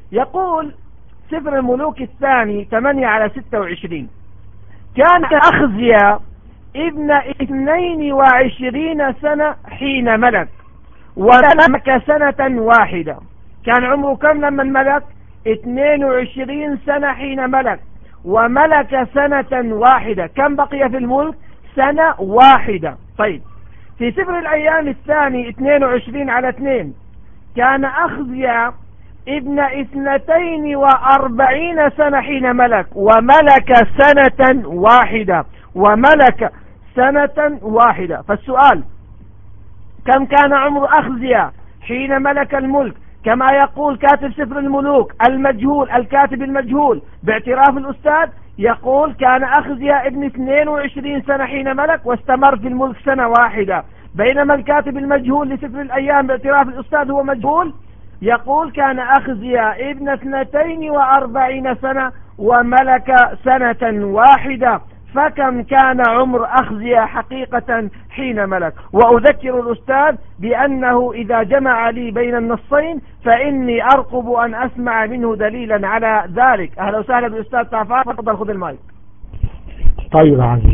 يقول سفر الملوك الثاني 8/26: كان أخزيا ابن 22 سنة حين ملك وملك سنة واحدة. كان عمره كم لما الملك؟ 22 سنة حين ملك وملك سنة واحدة. كم بقي في الملك؟ سنة واحدة. طيب في سفر الأيام الثاني 22/2: كان أخزيا ابن 42 سنة حين ملك وملك سنة واحدة وملك سنة واحدة. فالسؤال: كم كان عمر أخزيا حين ملك الملك؟ كما يقول كاتب سفر الملوك المجهول الكاتب المجهول باعتراف الأستاذ، يقول كان أخزيا ابن 22 سنة حين ملك واستمر في الملك سنة واحدة، بينما الكاتب المجهول لسفر الأيام باعتراف الأستاذ هو مجهول، يقول كان أخزيا ابن 42 سنة وملك سنة واحدة. فكم كان عمر أخزيا حقيقة حين ملك؟ وأذكر الأستاذ بأنه إذا جمع لي بين النصين فإني أرقب أن أسمع منه دليلا على ذلك. أهلا وسهلا بالأستاذ طافار، تفضل خذ المايك. طيب عزيز،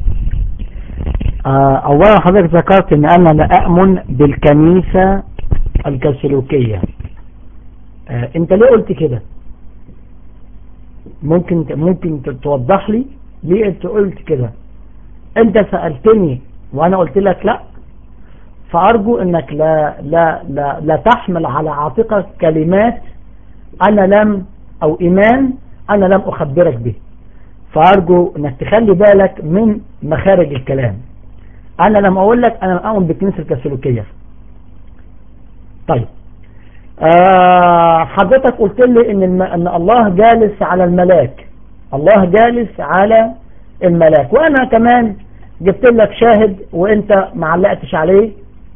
أولا حضرتك ذكرت أن أنا لا أؤمن بالكنيسة الكاثوليكية. أنت ليه قلت كده؟ ممكن توضح لي ليه أنت قلت كده؟ أنت سألتني وأنا قلت لك لا، فأرجو أنك لا تحمل على عاتقك كلمات أنا لم أو إيمان أنا لم أخبرك به. فأرجو أنك تخلي بالك من مخارج الكلام. أنا لم أقول لك أنا أؤمن بالكنيسة الكاثوليكية. طيب حضرتك قلت لي إن الله جالس على الملاك، الله جالس على الملاك، وأنا كمان جبت لك شاهد وأنت ما علقتش عليه.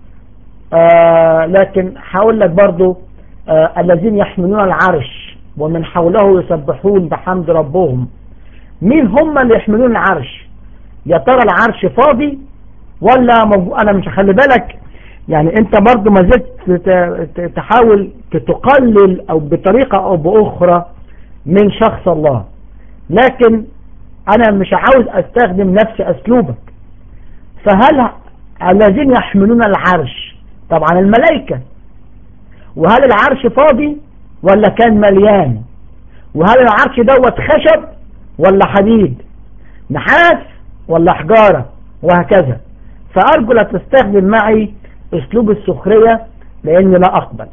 لكن هقول لك برضو الذين يحملون العرش ومن حوله يسبحون بحمد ربهم. مين هم اللي يحملون العرش؟ يا ترى العرش فاضي ولا أنا مش هخلي بالك؟ يعني انت برضو ما زلت تحاول تقلل او بطريقة او باخرى من شخص الله، لكن انا مش عاوز استخدم نفس اسلوبك. فهل الذين يحملون العرش طبعا الملائكة، وهل العرش فاضي ولا كان مليان؟ وهل العرش دوت خشب ولا حديد، نحاس ولا حجارة، وهكذا. فأرجو لا تستخدم معي اسلوب السخرية لاني لا اقبل.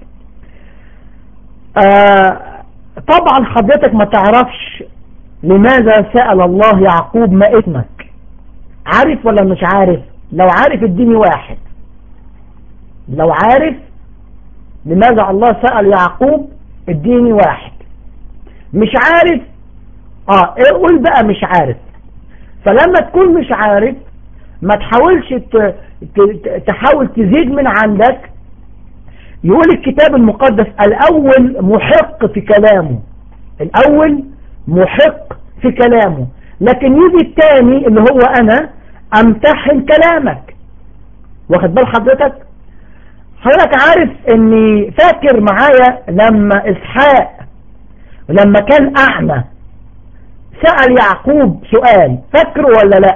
طبعا حضرتك ما تعرفش لماذا سأل الله يعقوب ما اسمك. عارف ولا مش عارف؟ لو عارف اديني واحد. لو عارف لماذا الله سأل يعقوب اديني واحد. مش عارف قول بقى مش عارف. فلما تكون مش عارف ما تحاولش تحاول تزيد من عندك. يقول الكتاب المقدس الأول محق في كلامه، الأول محق في كلامه، لكن يجي الثاني اللي هو أنا أمتحن كلامك. واخد بال حضرتك عارف اني فاكر معايا لما إسحاق لما كان أعمى سأل يعقوب سؤال، فاكره ولا لا؟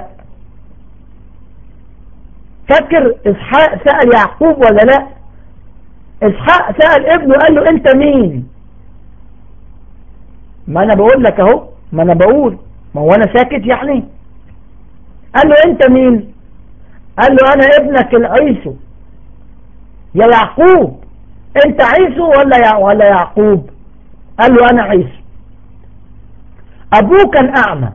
فاكر إسحاق سأل يعقوب ولا لا؟ إسحاق سأل ابنه قال له انت مين؟ ما انا بقول لك اهو، ما انا بقول، ما هو انا ساكت يعني. قال له انت مين؟ قال له انا ابنك العيسو. يا يعقوب انت عيسو ولا يعقوب؟ قال له انا عيسو. ابوه كان اعمى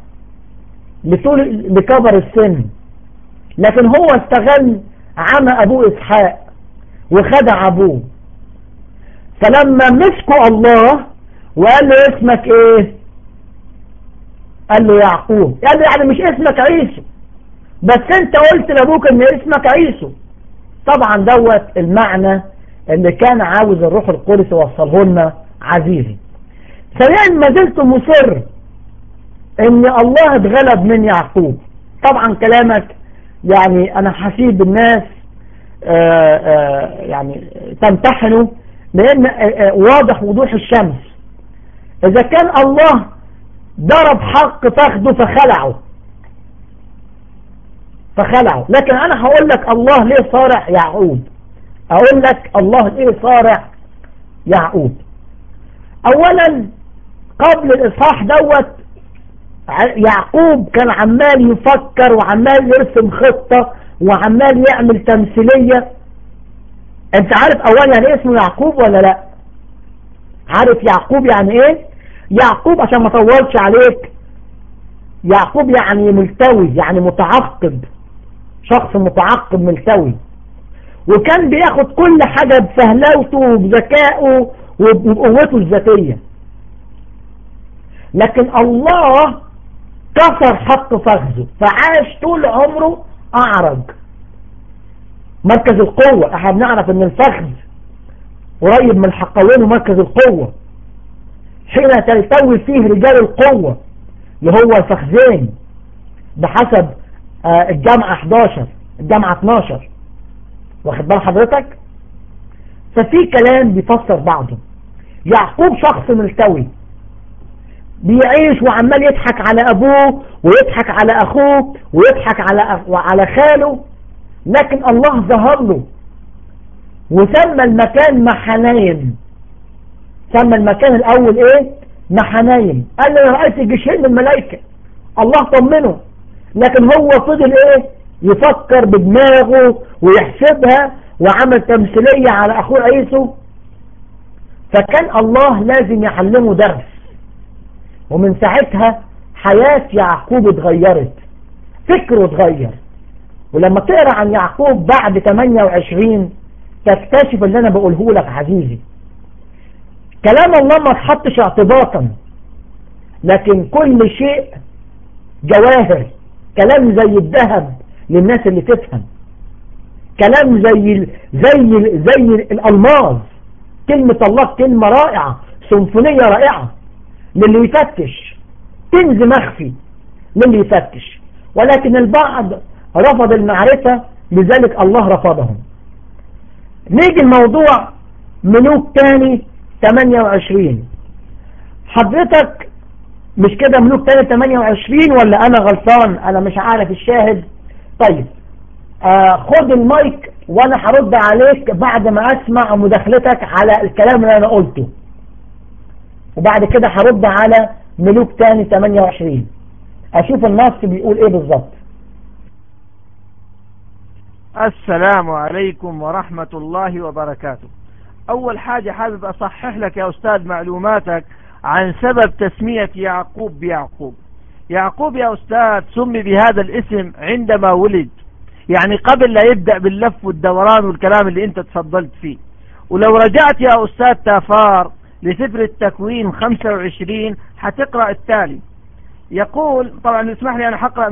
لكبر السن، لكن هو استغل عمى ابوه اسحاق وخدع ابوه. فلما مسكوا الله وقال له اسمك ايه؟ قال له يعقوب. قال له يعني مش اسمك عيسو، بس انت قلت لابوك ان اسمك عيسو. طبعا دوت المعنى اللي كان عاوز الروح القدس يوصله لنا عزيزي. ثانيا ما زلت مصر ان الله اتغلب من يعقوب. طبعا كلامك يعني انا حسيب الناس يعني تمتحنه، لان واضح وضوح الشمس إذا كان الله ضرب حق فخده فخلعه، لكن أنا هقول لك الله ليه صارع يعقوب. أقول لك الله ليه صارع يعقوب. أولا قبل الإصحاح دوت يعقوب كان عمال يفكر وعمال يرسم خطة وعمال يعمل تمثيلية. انت عارف اولا يعني ايه اسمه يعقوب ولا لا؟ عارف يعقوب يعني ايه؟ يعقوب عشان ما اطولش عليك، يعقوب يعني ملتوي، يعني متعقب، شخص متعقب ملتوي، وكان بياخد كل حاجة بسهلاوته وبذكائه وبقوته الذاتية. لكن الله كسر حق فخذه فعاش طول عمره أعرج. مركز القوة، احنا بنعرف ان الفخذ قريب من الحقوين ومركز القوة، حين تلتوي فيه رجال القوة اللي هو الفخذين بحسب الجامعة 11 الجامعة 12. واخد بال حضرتك؟ ففي كلام بيفسر بعضه. يعقوب شخص ملتوي بيعيش وعمال يضحك على ابوه ويضحك على اخوه ويضحك على خاله، لكن الله ظهر له وسمى المكان محنايم. سمى المكان الاول ايه؟ محنايم. قال له انا رأيت جيشين من الملائكة. الله طمنه، لكن هو فضل ايه؟ يفكر بدماغه ويحسبها وعمل تمثيلية على اخوه عيسو. فكان الله لازم يعلمه درس، ومن ساعتها حياة يعقوب اتغيرت، فكره اتغير. ولما تقرأ عن يعقوب بعد 28 تكتشف اللي انا بقوله لك عزيزي. كلام الله ما تحطش اعتباطا، لكن كل شيء جواهر. كلام زي الذهب للناس اللي تفهم، كلام زي الألماظ. كلمة الله كلمة رائعة، سيمفونية رائعة للي يفتش، كنز مخفي للي يفتش. ولكن البعض رفض المعرفة، لذلك الله رفضهم. نيجي الموضوع ملوك تاني 28. حضرتك مش كده ملوك تاني 28 ولا انا غلطان؟ انا مش عارف الشاهد. طيب خد المايك وانا هرد عليك بعد ما اسمع مداخلتك على الكلام اللي انا قلته، وبعد كده هرد على ملوك تاني 28 اشوف النص بيقول ايه بالظبط. السلام عليكم ورحمة الله وبركاته. اول حاجة حابب اصحح لك يا استاذ معلوماتك عن سبب تسمية يعقوب بيعقوب. يعقوب يا استاذ سمي بهذا الاسم عندما ولد، يعني قبل لا يبدأ باللف والدوران والكلام اللي انت تفضلت فيه. ولو رجعت يا استاذ تافار لسفر التكوين 25 هتقرأ التالي. يقول، طبعا اسمح لي انا هقرأ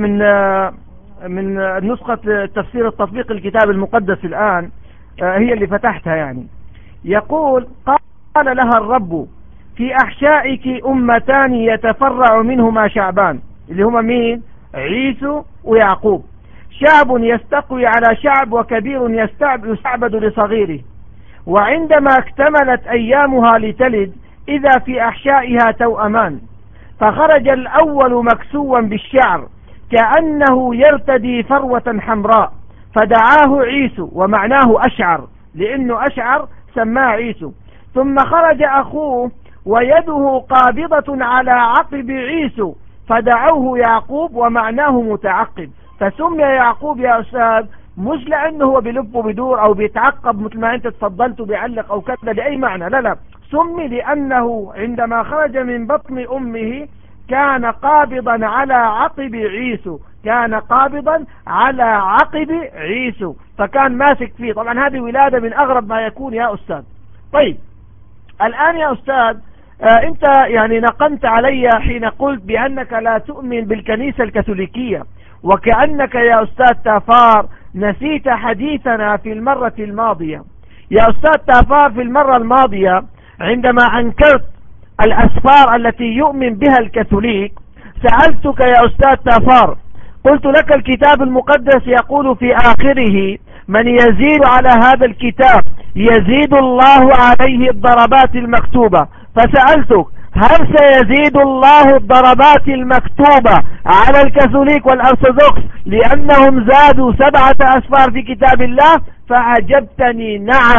من نسخة تفسير التطبيق الكتاب المقدس الآن، هي اللي فتحتها يعني. يقول: قال لها الرب: في أحشائك أمتان يتفرع منهما شعبان، اللي هما مين؟ عيسو ويعقوب. شعب يستقوي على شعب، وكبير يستعبد لصغيره. وعندما اكتملت أيامها لتلد، إذا في أحشائها توأمان، فخرج الأول مكسوا بالشعر كأنه يرتدي فروة حمراء، فدعاه عيسو، ومعناه أشعر، لأنه أشعر سماه عيسو. ثم خرج أخوه ويده قابضة على عقب عيسو، فدعوه يعقوب، ومعناه متعقب. فسمي يعقوب يا أستاذ مش لأنه هو بيلف وبيدور أو بيتعقب مثل ما أنت تفضلت وبيعلق أو كذا لأي معنى، لا، سمي لأنه عندما خرج من بطن أمه كان قابضا على عقب عيسو، كان قابضا على عقب عيسو، فكان ماسك فيه. طبعا هذه ولادة من أغرب ما يكون يا أستاذ. طيب الآن يا أستاذ أنت يعني نقمت علي حين قلت بأنك لا تؤمن بالكنيسة الكاثوليكية، وكأنك يا أستاذ تافار نسيت حديثنا في المرة الماضية. يا أستاذ تافار في المرة الماضية عندما أنكرت الأسفار التي يؤمن بها الكاثوليك سألتك يا أستاذ تافار، قلت لك الكتاب المقدس يقول في آخره: من يزيد على هذا الكتاب يزيد الله عليه الضربات المكتوبة. فسألتك: هل سيزيد الله الضربات المكتوبة على الكاثوليك والأرثوذكس لأنهم زادوا 7 أسفار في كتاب الله؟ فأجبتني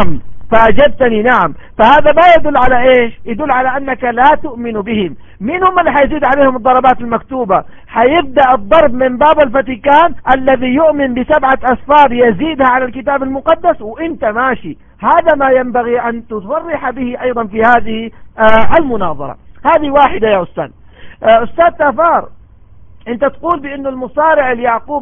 نعم. فهذا ما يدل على إيش؟ يدل على أنك لا تؤمن بهم. مين هم اللي حيزيد عليهم الضربات المكتوبة؟ حيبدأ الضرب من باب الفاتيكان الذي يؤمن ب7 أسفار يزيدها على الكتاب المقدس، وإنت ماشي. هذا ما ينبغي أن تصرح به أيضا في هذه المناظرة. هذه واحدة يا أستاذ تافار، أنت تقول بأن المصارع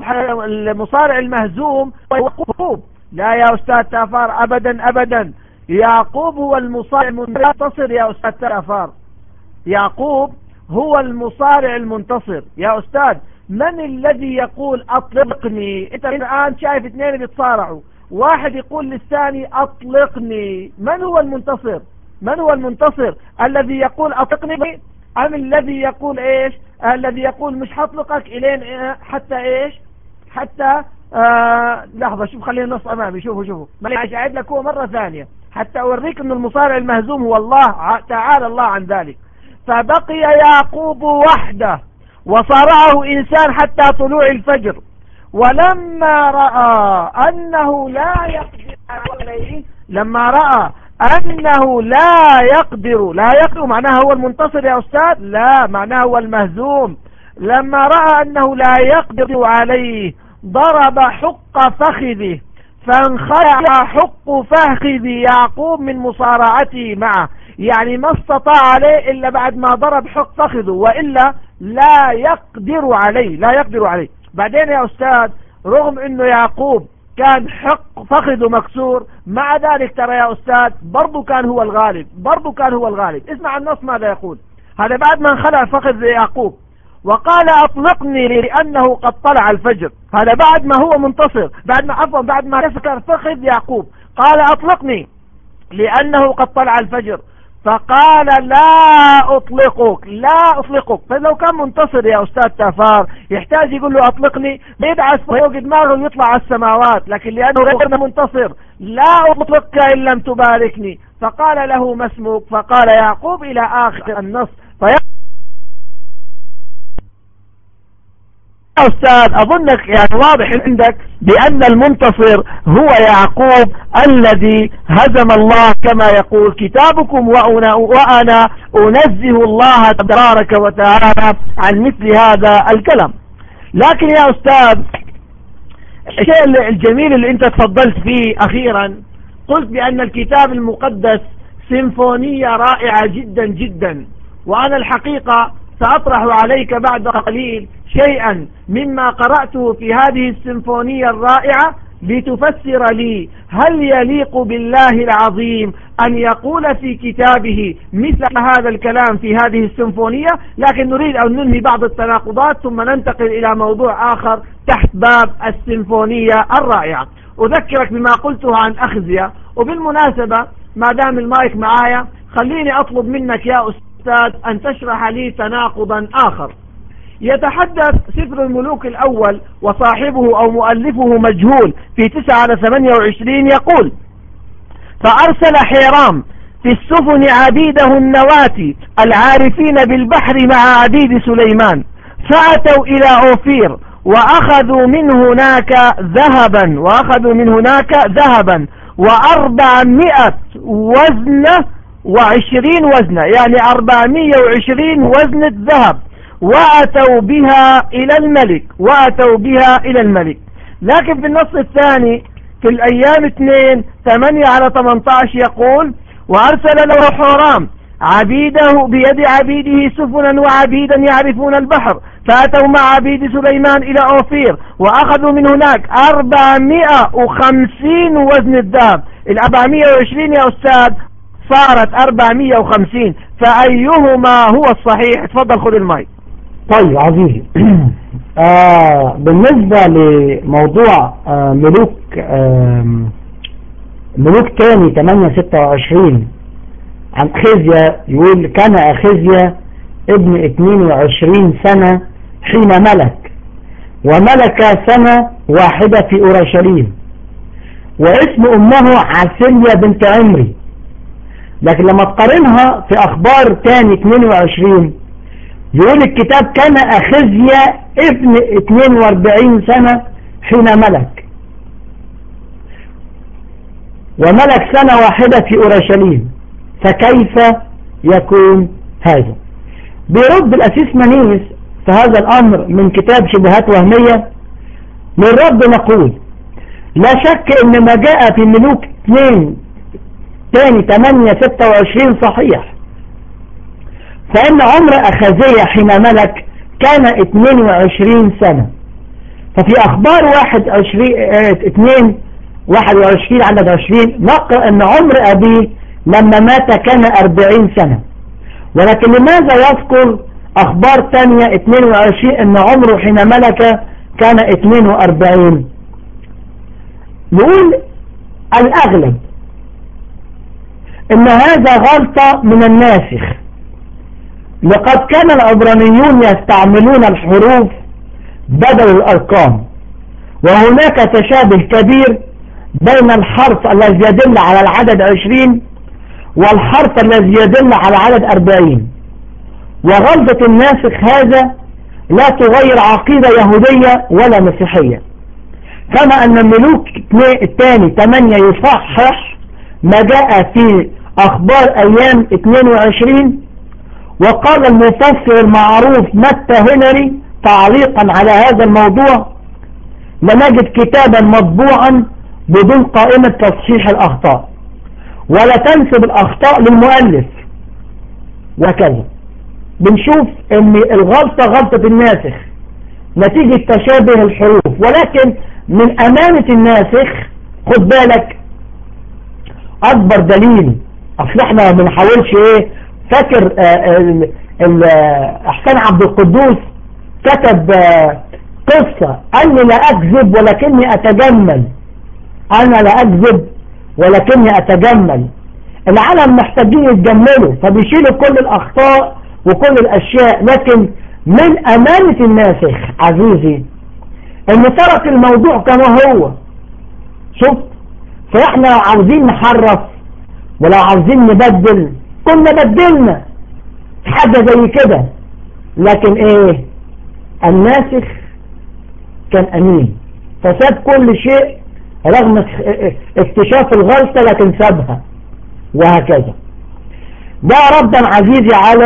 المصارع المهزوم هو يعقوب. لا يا أستاذ تافار، أبدا. يعقوب هو المصارع المنتصر يا أستاذ تافار. يعقوب هو المصارع المنتصر يا أستاذ. من الذي يقول أطلقني؟ أنت الآن شايف 2 بيتصارعوا، واحد يقول للثاني أطلقني. من هو المنتصر؟ الذي يقول أطلقني أم الذي يقول إيش؟ الذي يقول مش حطلقك إلين حتى إيش؟ حتى لحظة، شوف، خلينا نص أمامي. شوفوا معلش، أعيد لك هو مرة ثانية حتى أوريك أن المصارع المهزوم هو الله تعالى الله عن ذلك. فبقي يعقوب وحده وصارعه إنسان حتى طلوع الفجر، ولما رأى أنه لا يقدر عليه، لما رأى أنه لا يقدر معناها هو المنتصر يا أستاذ؟ لا، معناها هو المهزوم. لما رأى أنه لا يقدر عليه ضرب حق فخذه، فانخلع حق فخذ يعقوب من مصارعته معه، يعني ما استطاع عليه إلا بعد ما ضرب حق فخذه، وإلا لا يقدر عليه. بعدين يا أستاذ، رغم أنه يعقوب كان حق فخذه مكسور، مع ذلك ترى يا أستاذ برضو كان هو الغالب. اسمع النص ماذا يقول. هذا بعد ما انخلع فخذ يعقوب وقال أطلقني لأنه قد طلع الفجر. هذا بعد ما هو منتصر، بعد ما يسكر فخذ يعقوب قال أطلقني لأنه قد طلع الفجر، فقال لا أطلقك. فلو كان منتصر يا أستاذ تافار يحتاج يقول له أطلقني، يدعس فوق دماغه ويطلع على السماوات، لكن لأنه غير منتصر لا أطلقك إن لم تباركني. فقال له ما اسمك؟ فقال يعقوب إلى آخر النص. أستاذ أظنك يعني واضح عندك بأن المنتصر هو يعقوب الذي هزم الله، كما يقول كتابكم وأنا أنزه الله تبارك وتعالى عن مثل هذا الكلام. لكن يا أستاذ، الشيء الجميل اللي أنت تفضلت فيه أخيرا، قلت بأن الكتاب المقدس سيمفونية رائعة جدا جدا، وأنا الحقيقة سأطرح عليك بعد قليل شيئا مما قرأته في هذه السيمفونية الرائعة لتفسر لي هل يليق بالله العظيم أن يقول في كتابه مثل هذا الكلام في هذه السيمفونية. لكن نريد أن ننهي بعض التناقضات ثم ننتقل إلى موضوع آخر تحت باب السيمفونية الرائعة. أذكرك بما قلته عن أخزيا. وبالمناسبة ما دام المايك معايا، خليني أطلب منك يا أستاذ أن تشرح لي تناقضا آخر. يتحدث سفر الملوك الأول وصاحبه أو مؤلفه مجهول في 9:28 يقول: فأرسل حيرام في السفن عبيده النواتي العارفين بالبحر مع عبيد سليمان، فأتوا إلى أوفير وأخذوا من هناك ذهبا 400 وزنة و20 وزنة، يعني 420 وزنة ذهب، وأتوا بها إلى الملك. لكن في النص الثاني في الأيام 2:8-18 يقول: وأرسل له حورام عبيده بيد عبيده سفنا وعبيدا يعرفون البحر، فأتوا مع عبيد سليمان إلى أوفير وأخذوا من هناك 450 وزن الذهب. 420 يا أستاذ صارت 450، فأيهما هو الصحيح؟ تفضل خذ المايك. طيب عزيزي، بالنسبة لموضوع ملوك تاني 8:26 عن أخزيا، يقول: كان أخزيا ابن 22 سنة حين ملك، وملك 1 سنة في أورشليم، واسم أمه عسليا بنت عمري، لكن لما تقارنها في أخبار تاني 22 يقول الكتاب كان أخزيا ابن 42 سنة حين ملك، وملك سنة واحدة في أورشليم، فكيف يكون هذا؟ بيرد الأسيس منيس في هذا الأمر من كتاب شبهات وهمية. للرب نقول لا شك ان ما جاء في ملوك 2 تاني 8:26 صحيح، فإن عمر أخازية حين ملك كان 22 سنة. ففي أخبار 21 عدد 20 نقرأ أن عمر أبيه لما مات كان 40 سنة. ولكن لماذا يذكر أخبار تانية 22 أن عمره حين ملك كان 42؟ نقول الأغلب إن هذا غلطة من الناسخ، لقد كان العبرانيون يستعملون الحروف بدل الأرقام، وهناك تشابه كبير بين الحرف الذي يدل على العدد 20 والحرف الذي يدل على عدد 40. وغلطة الناسخ هذا لا تغير عقيدة يهودية ولا مسيحية، كما أن الملوك الثاني 8 يصحح ما جاء في أخبار أيام 22. وقال المفسر المعروف متى هنري تعليقا على هذا الموضوع: لنجد كتابا مطبوعا بدون قائمة تصحيح الأخطاء، ولا تنسب الأخطاء للمؤلف. وكذا بنشوف ان الغلطة غلطة الناسخ نتيجة تشابه الحروف. ولكن من أمانة الناسخ خد بالك أكبر دليل، أصل احنا ما بنحاولش فاكر احسان عبد القدوس كتب قصة أني لا أكذب ولكني أتجمل، أنا لا أكذب ولكني أتجمل. العالم محتاجين يتجملوا فبيشيلوا كل الأخطاء وكل الأشياء. لكن من أمانة الناسخ عزيزي إنه ترك الموضوع كما هو. شوف، فإحنا لو عاوزين نحرف ولو عاوزين نبدل كنا بدلنا حاجة زي كده. لكن الناسخ كان أمين فساب كل شيء رغم اكتشاف الغلطة، لكن سابها وهكذا. ده ردا عزيزي على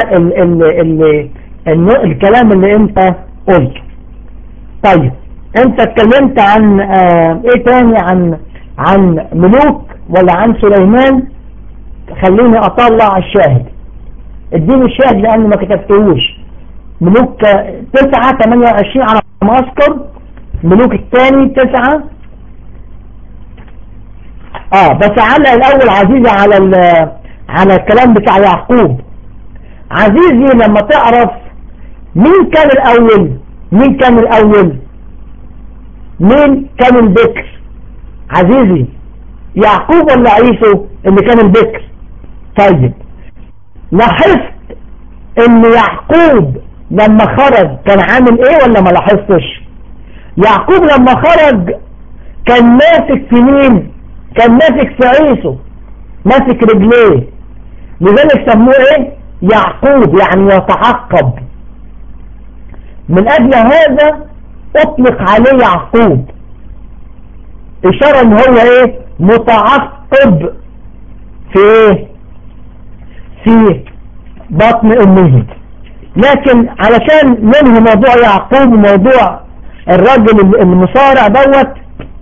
الكلام اللي انت قلته. طيب انت اتكلمت عن ايه تاني؟ عن ملوك ولا عن سليمان؟ خليني اطلع الشاهد، اديني الشاهد لانه ما كتبتهوش. ملوك 9:28 على ما اذكر، ملوك الثاني 9. بس علق الاول عزيزي على الكلام بتاع يعقوب. عزيزي لما تعرف مين كان الاول، مين كان البكر؟ عزيزي يعقوب ولا عيسو اللي كان البكر؟ طيب لاحظت ان يعقوب لما خرج كان عامل ايه ولا ما لاحظتش؟ يعقوب لما خرج كان ماسك في مين؟ كان ماسك في عيسو، ماسك رجليه، لذلك سموه يعقوب، يعني يتعقب. من اجل هذا اطلق عليه يعقوب، اشارة ان هو متعقب في في بطن امه. لكن علشان ننهي موضوع يعقوب وموضوع الرجل المصارع دوت،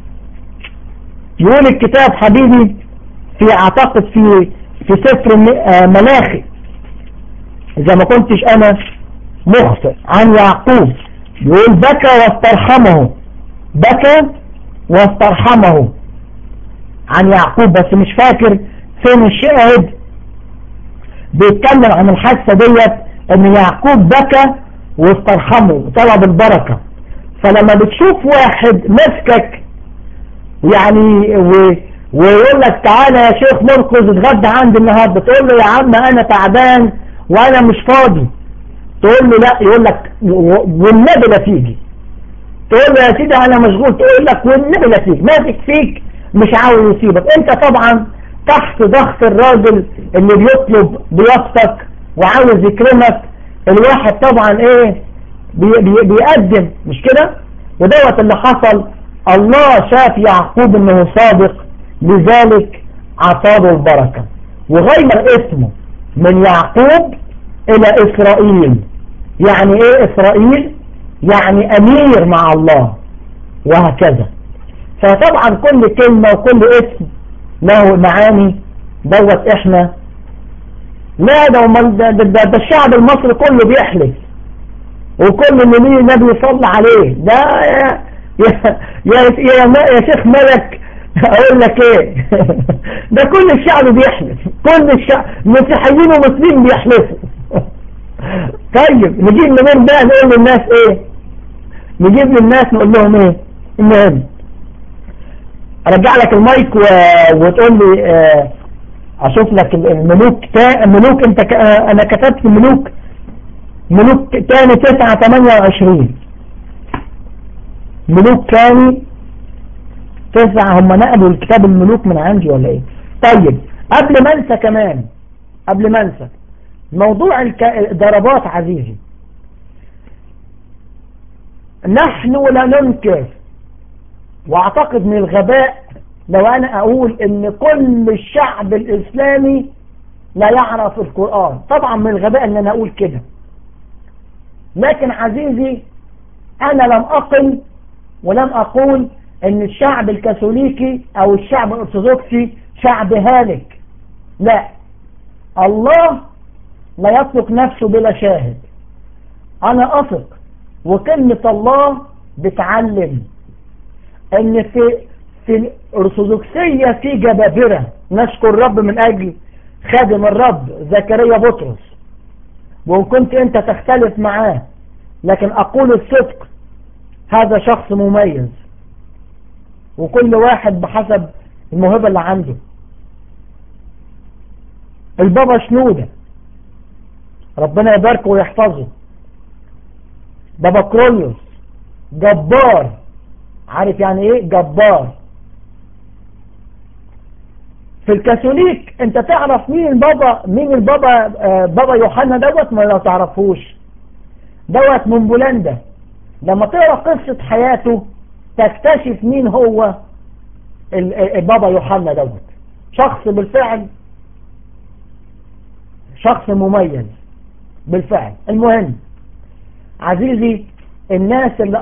يقول الكتاب حبيبي في اعتقد في سفر ملاخي، اذا ما كنتش انا مخطئ، عن يعقوب يقول بكى واسترحمه عن يعقوب. بس مش فاكر فين الشاهد بيتكلم عن الحادثة ديت، ان يعقوب بكى واسترحمه طلب البركة. فلما بتشوف واحد مسكك يعني ويقول لك تعالى يا شيخ مرقس اتغدى عندي النهارده، تقول له يا عم انا تعبان وانا مش فاضي، تقول له لا، يقول لك والنبي لا تيجي، تقول له يا سيدي انا مشغول، تقول لك والنبي لا تيجي، ماسك فيك مش عاوز يسيبك. انت طبعا تحت ضغط الراجل اللي بيطلب ضيافتك وعاوز يكرمك، الواحد طبعا ايه بيقدم، مش كده؟ ودوت اللي حصل. الله شاف يعقوب انه صادق، لذلك عطاه البركة وغير اسمه من يعقوب الى اسرائيل. يعني ايه اسرائيل؟ يعني امير مع الله، وهكذا. فطبعا كل كلمة وكل اسم له معاني. دوت احنا لا ده الشعب المصري كله بيحلف، وكل اللي ليه النبي يصلي عليه. ده يا شيخ ملك اقول لك ايه ده كل الشعب بيحلف، كل الشعب مسيحيين ومسلمين بيحلفوا. طيب نجيب منين بقى نقول للناس ايه؟ نجيب للناس نقول لهم ايه؟ المهم ارجع لك المايك وتقول لي اشوف لك الملوك انت انا كتبت ملوك تاني 9:28. ملوك تاني 9. هم نقلوا الكتاب الملوك من عندي ولا ايه؟ طيب قبل ما انسى موضوع الضربات عزيزي، نحن لا ننكر، واعتقد من الغباء لو انا اقول ان كل الشعب الاسلامي لا يعرف القرآن. طبعا من الغباء ان انا اقول كده، لكن عزيزي انا لم اقل ولم اقول ان الشعب الكاثوليكي او الشعب الارثوذكسي شعب هالك. لا، الله لا يطلق نفسه بلا شاهد. انا اثق وكلمة الله بتعلم ان في الارثوذكسية في جبابرة. نشكر الرب من اجل خادم الرب زكريا بطرس، وان كنت انت تختلف معاه، لكن اقول الصدق، هذا شخص مميز، وكل واحد بحسب الموهبة اللي عنده. البابا شنودة ربنا يباركه ويحفظه، بابا كرولوس جبار. عارف يعني ايه جبار؟ في الكاثوليك انت تعرف مين البابا بابا يوحنا دوت؟ ما لو تعرفوش، دوت من بولندا. لما تقرأ قصة حياته تكتشف مين هو البابا يوحنا دوت. شخص بالفعل شخص مميز بالفعل. المهم عزيزي، الناس اللي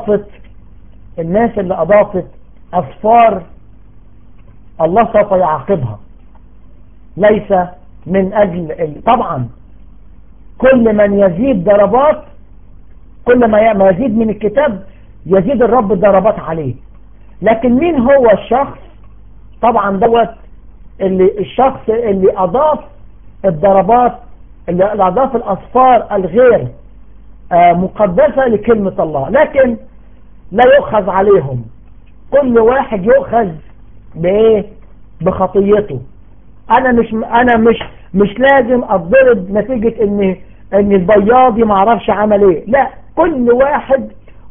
أضافت أصفار الله سوف يعاقبها، ليس من أجل طبعا كل من يزيد ضربات، كل ما يزيد من الكتاب يزيد الرب الضربات عليه. لكن مين هو الشخص؟ طبعا دوت الشخص اللي أضاف الضربات، اللي أضاف الأصفار الغير مقدسة لكلمة الله، لكن لا يؤخذ عليهم. كل واحد يؤخذ بايه؟ بخطيته. انا مش لازم اتضرب نتيجة ان البياضي ما عرفش عمل ايه. لا، كل واحد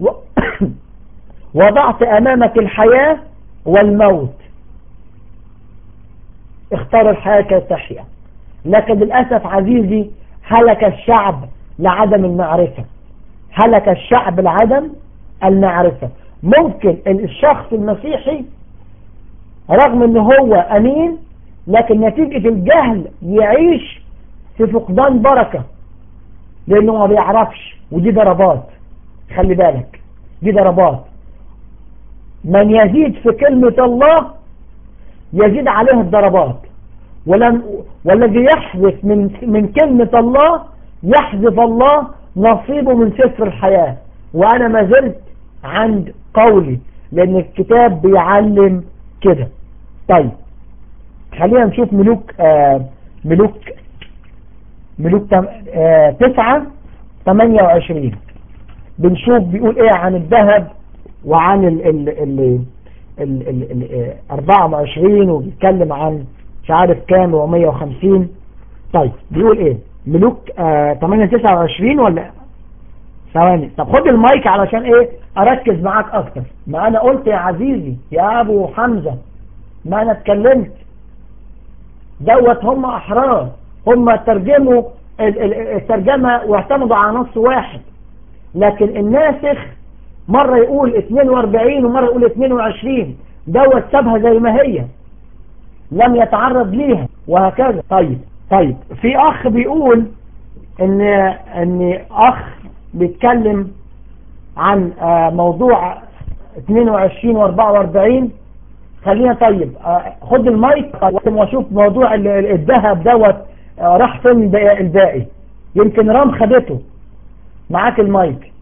وضعت امامك الحياة والموت، اختار الحياة كي تحيا. لكن للأسف عزيزي هلك الشعب لعدم المعرفة، هلك الشعب لعدم المعرفة. ممكن الشخص المسيحي رغم ان هو امين، لكن نتيجة الجهل يعيش في فقدان بركة، لانه ما بيعرفش. ودي ضربات، خلي بالك، دي ضربات. من يزيد في كلمة الله يزيد عليه الضربات، والذي يحذف من كلمة الله يحذف الله نصيبه من سفر الحياة. وانا ما زلت عند قولي، لان الكتاب بيعلم كده. طيب خلينا نشوف ملوك 9:28. بنشوف بيقول ايه عن الذهب وعن ال 24، وبيتكلم عن مش عارف كام و150. طيب بيقول ايه ملوك 8:29 ولا ثواني؟ طب خد المايك علشان ايه اركز معاك اكتر. ما انا قلت يا عزيزي يا ابو حمزة، ما انا اتكلمت. دوت هم أحرار، هم ترجموا الترجمة واعتمدوا على نص واحد. لكن الناسخ مرة يقول 42 ومرة يقول 22، دوت سابها زي ما هي، لم يتعرض ليها وهكذا. طيب في أخ بيقول ان أخ بيتكلم عن موضوع 22 و 44. خلينا طيب خد المايك واشوف موضوع الذهب دوت راح فين الباقي، يمكن رام خدته. معاك المايك.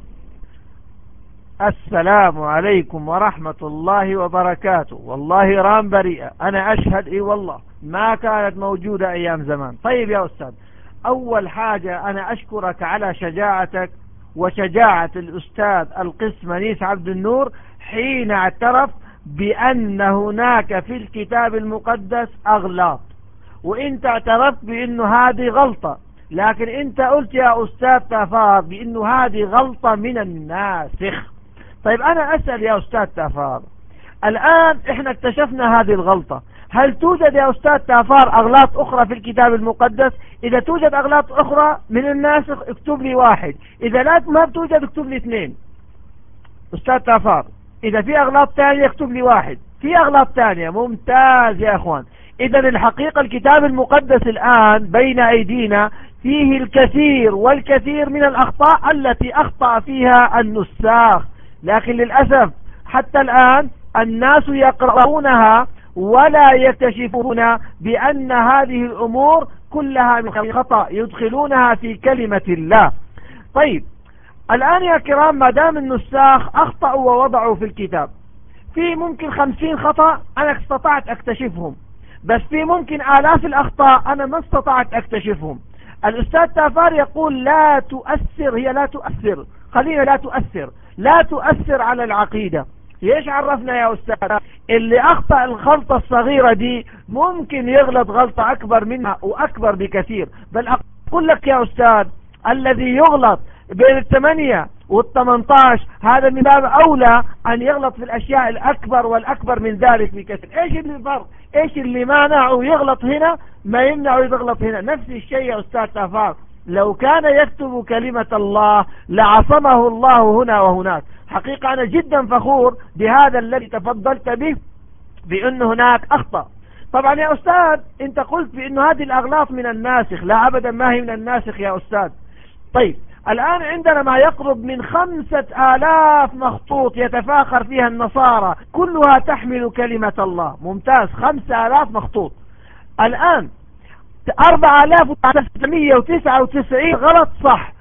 السلام عليكم ورحمة الله وبركاته. والله رام بريئة، أنا أشهد إيه والله ما كانت موجودة أيام زمان. طيب يا أستاذ، أول حاجة أنا أشكرك على شجاعتك وشجاعة الأستاذ القس منيس عبد النور حين اعترف بأن هناك في الكتاب المقدس أغلاط، وإنت اعترفت بأنه هذه غلطة، لكن إنت قلت يا أستاذ تافار بأنه هذه غلطة من الناسخ. طيب أنا أسأل يا أستاذ تافار، الآن إحنا اكتشفنا هذه الغلطة، هل توجد يا أستاذ تافار أغلاط أخرى في الكتاب المقدس؟ إذا توجد أغلاط أخرى من الناسخ اكتب لي 1، إذا لا ما توجد اكتب لي 2. أستاذ تافار، إذا في أغلاط ثانية اكتب لي 1، في أغلاط ثانية. ممتاز يا أخوان. إذا الحقيقة الكتاب المقدس الآن بين أيدينا فيه الكثير والكثير من الأخطاء التي أخطأ فيها النساخ، لكن للأسف حتى الآن الناس يقرؤونها ولا يكتشفون بأن هذه الأمور كلها من خطأ يدخلونها في كلمة الله. طيب الآن يا كرام، ما دام النساخ أخطأوا ووضعوا في الكتاب، في ممكن 50 خطأ أنا استطعت أكتشفهم، بس في ممكن آلاف الأخطاء أنا ما استطعت أكتشفهم. الأستاذ تافار يقول لا تؤثر، هي لا تؤثر، خلينا لا تؤثر على العقيدة. ليش عرفنا يا أستاذ؟ اللي أخطأ الغلطة الصغيرة دي ممكن يغلط غلطة أكبر منها وأكبر بكثير. بل أقول لك يا أستاذ، الذي يغلط بين 8 و18 هذا من باب أولى أن يغلط في الأشياء الأكبر والأكبر من ذلك بكثير. إيش اللي الفرق؟ إيش اللي مانعه يغلط هنا ما يمنعه يغلط هنا؟ نفس الشيء يا أستاذ تافار، لو كان يكتب كلمة الله لعصمه الله هنا وهناك. حقيقة أنا جدا فخور بهذا الذي تفضلت به، بأن هناك أخطأ. طبعا يا أستاذ أنت قلت بأنه هذه الأغلاط من الناسخ، لا أبدا ما هي من الناسخ يا أستاذ. طيب الآن عندنا ما يقرب من 5000 مخطوط يتفاخر فيها النصارى كلها تحمل كلمة الله. ممتاز، 5000 مخطوط. الآن 4999 غلط صح،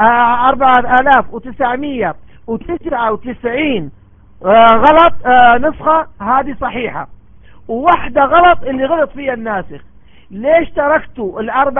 4999 غلط نسخة هذه صحيحة، وواحدة غلط اللي غلط فيها الناسخ. ليش تركتوا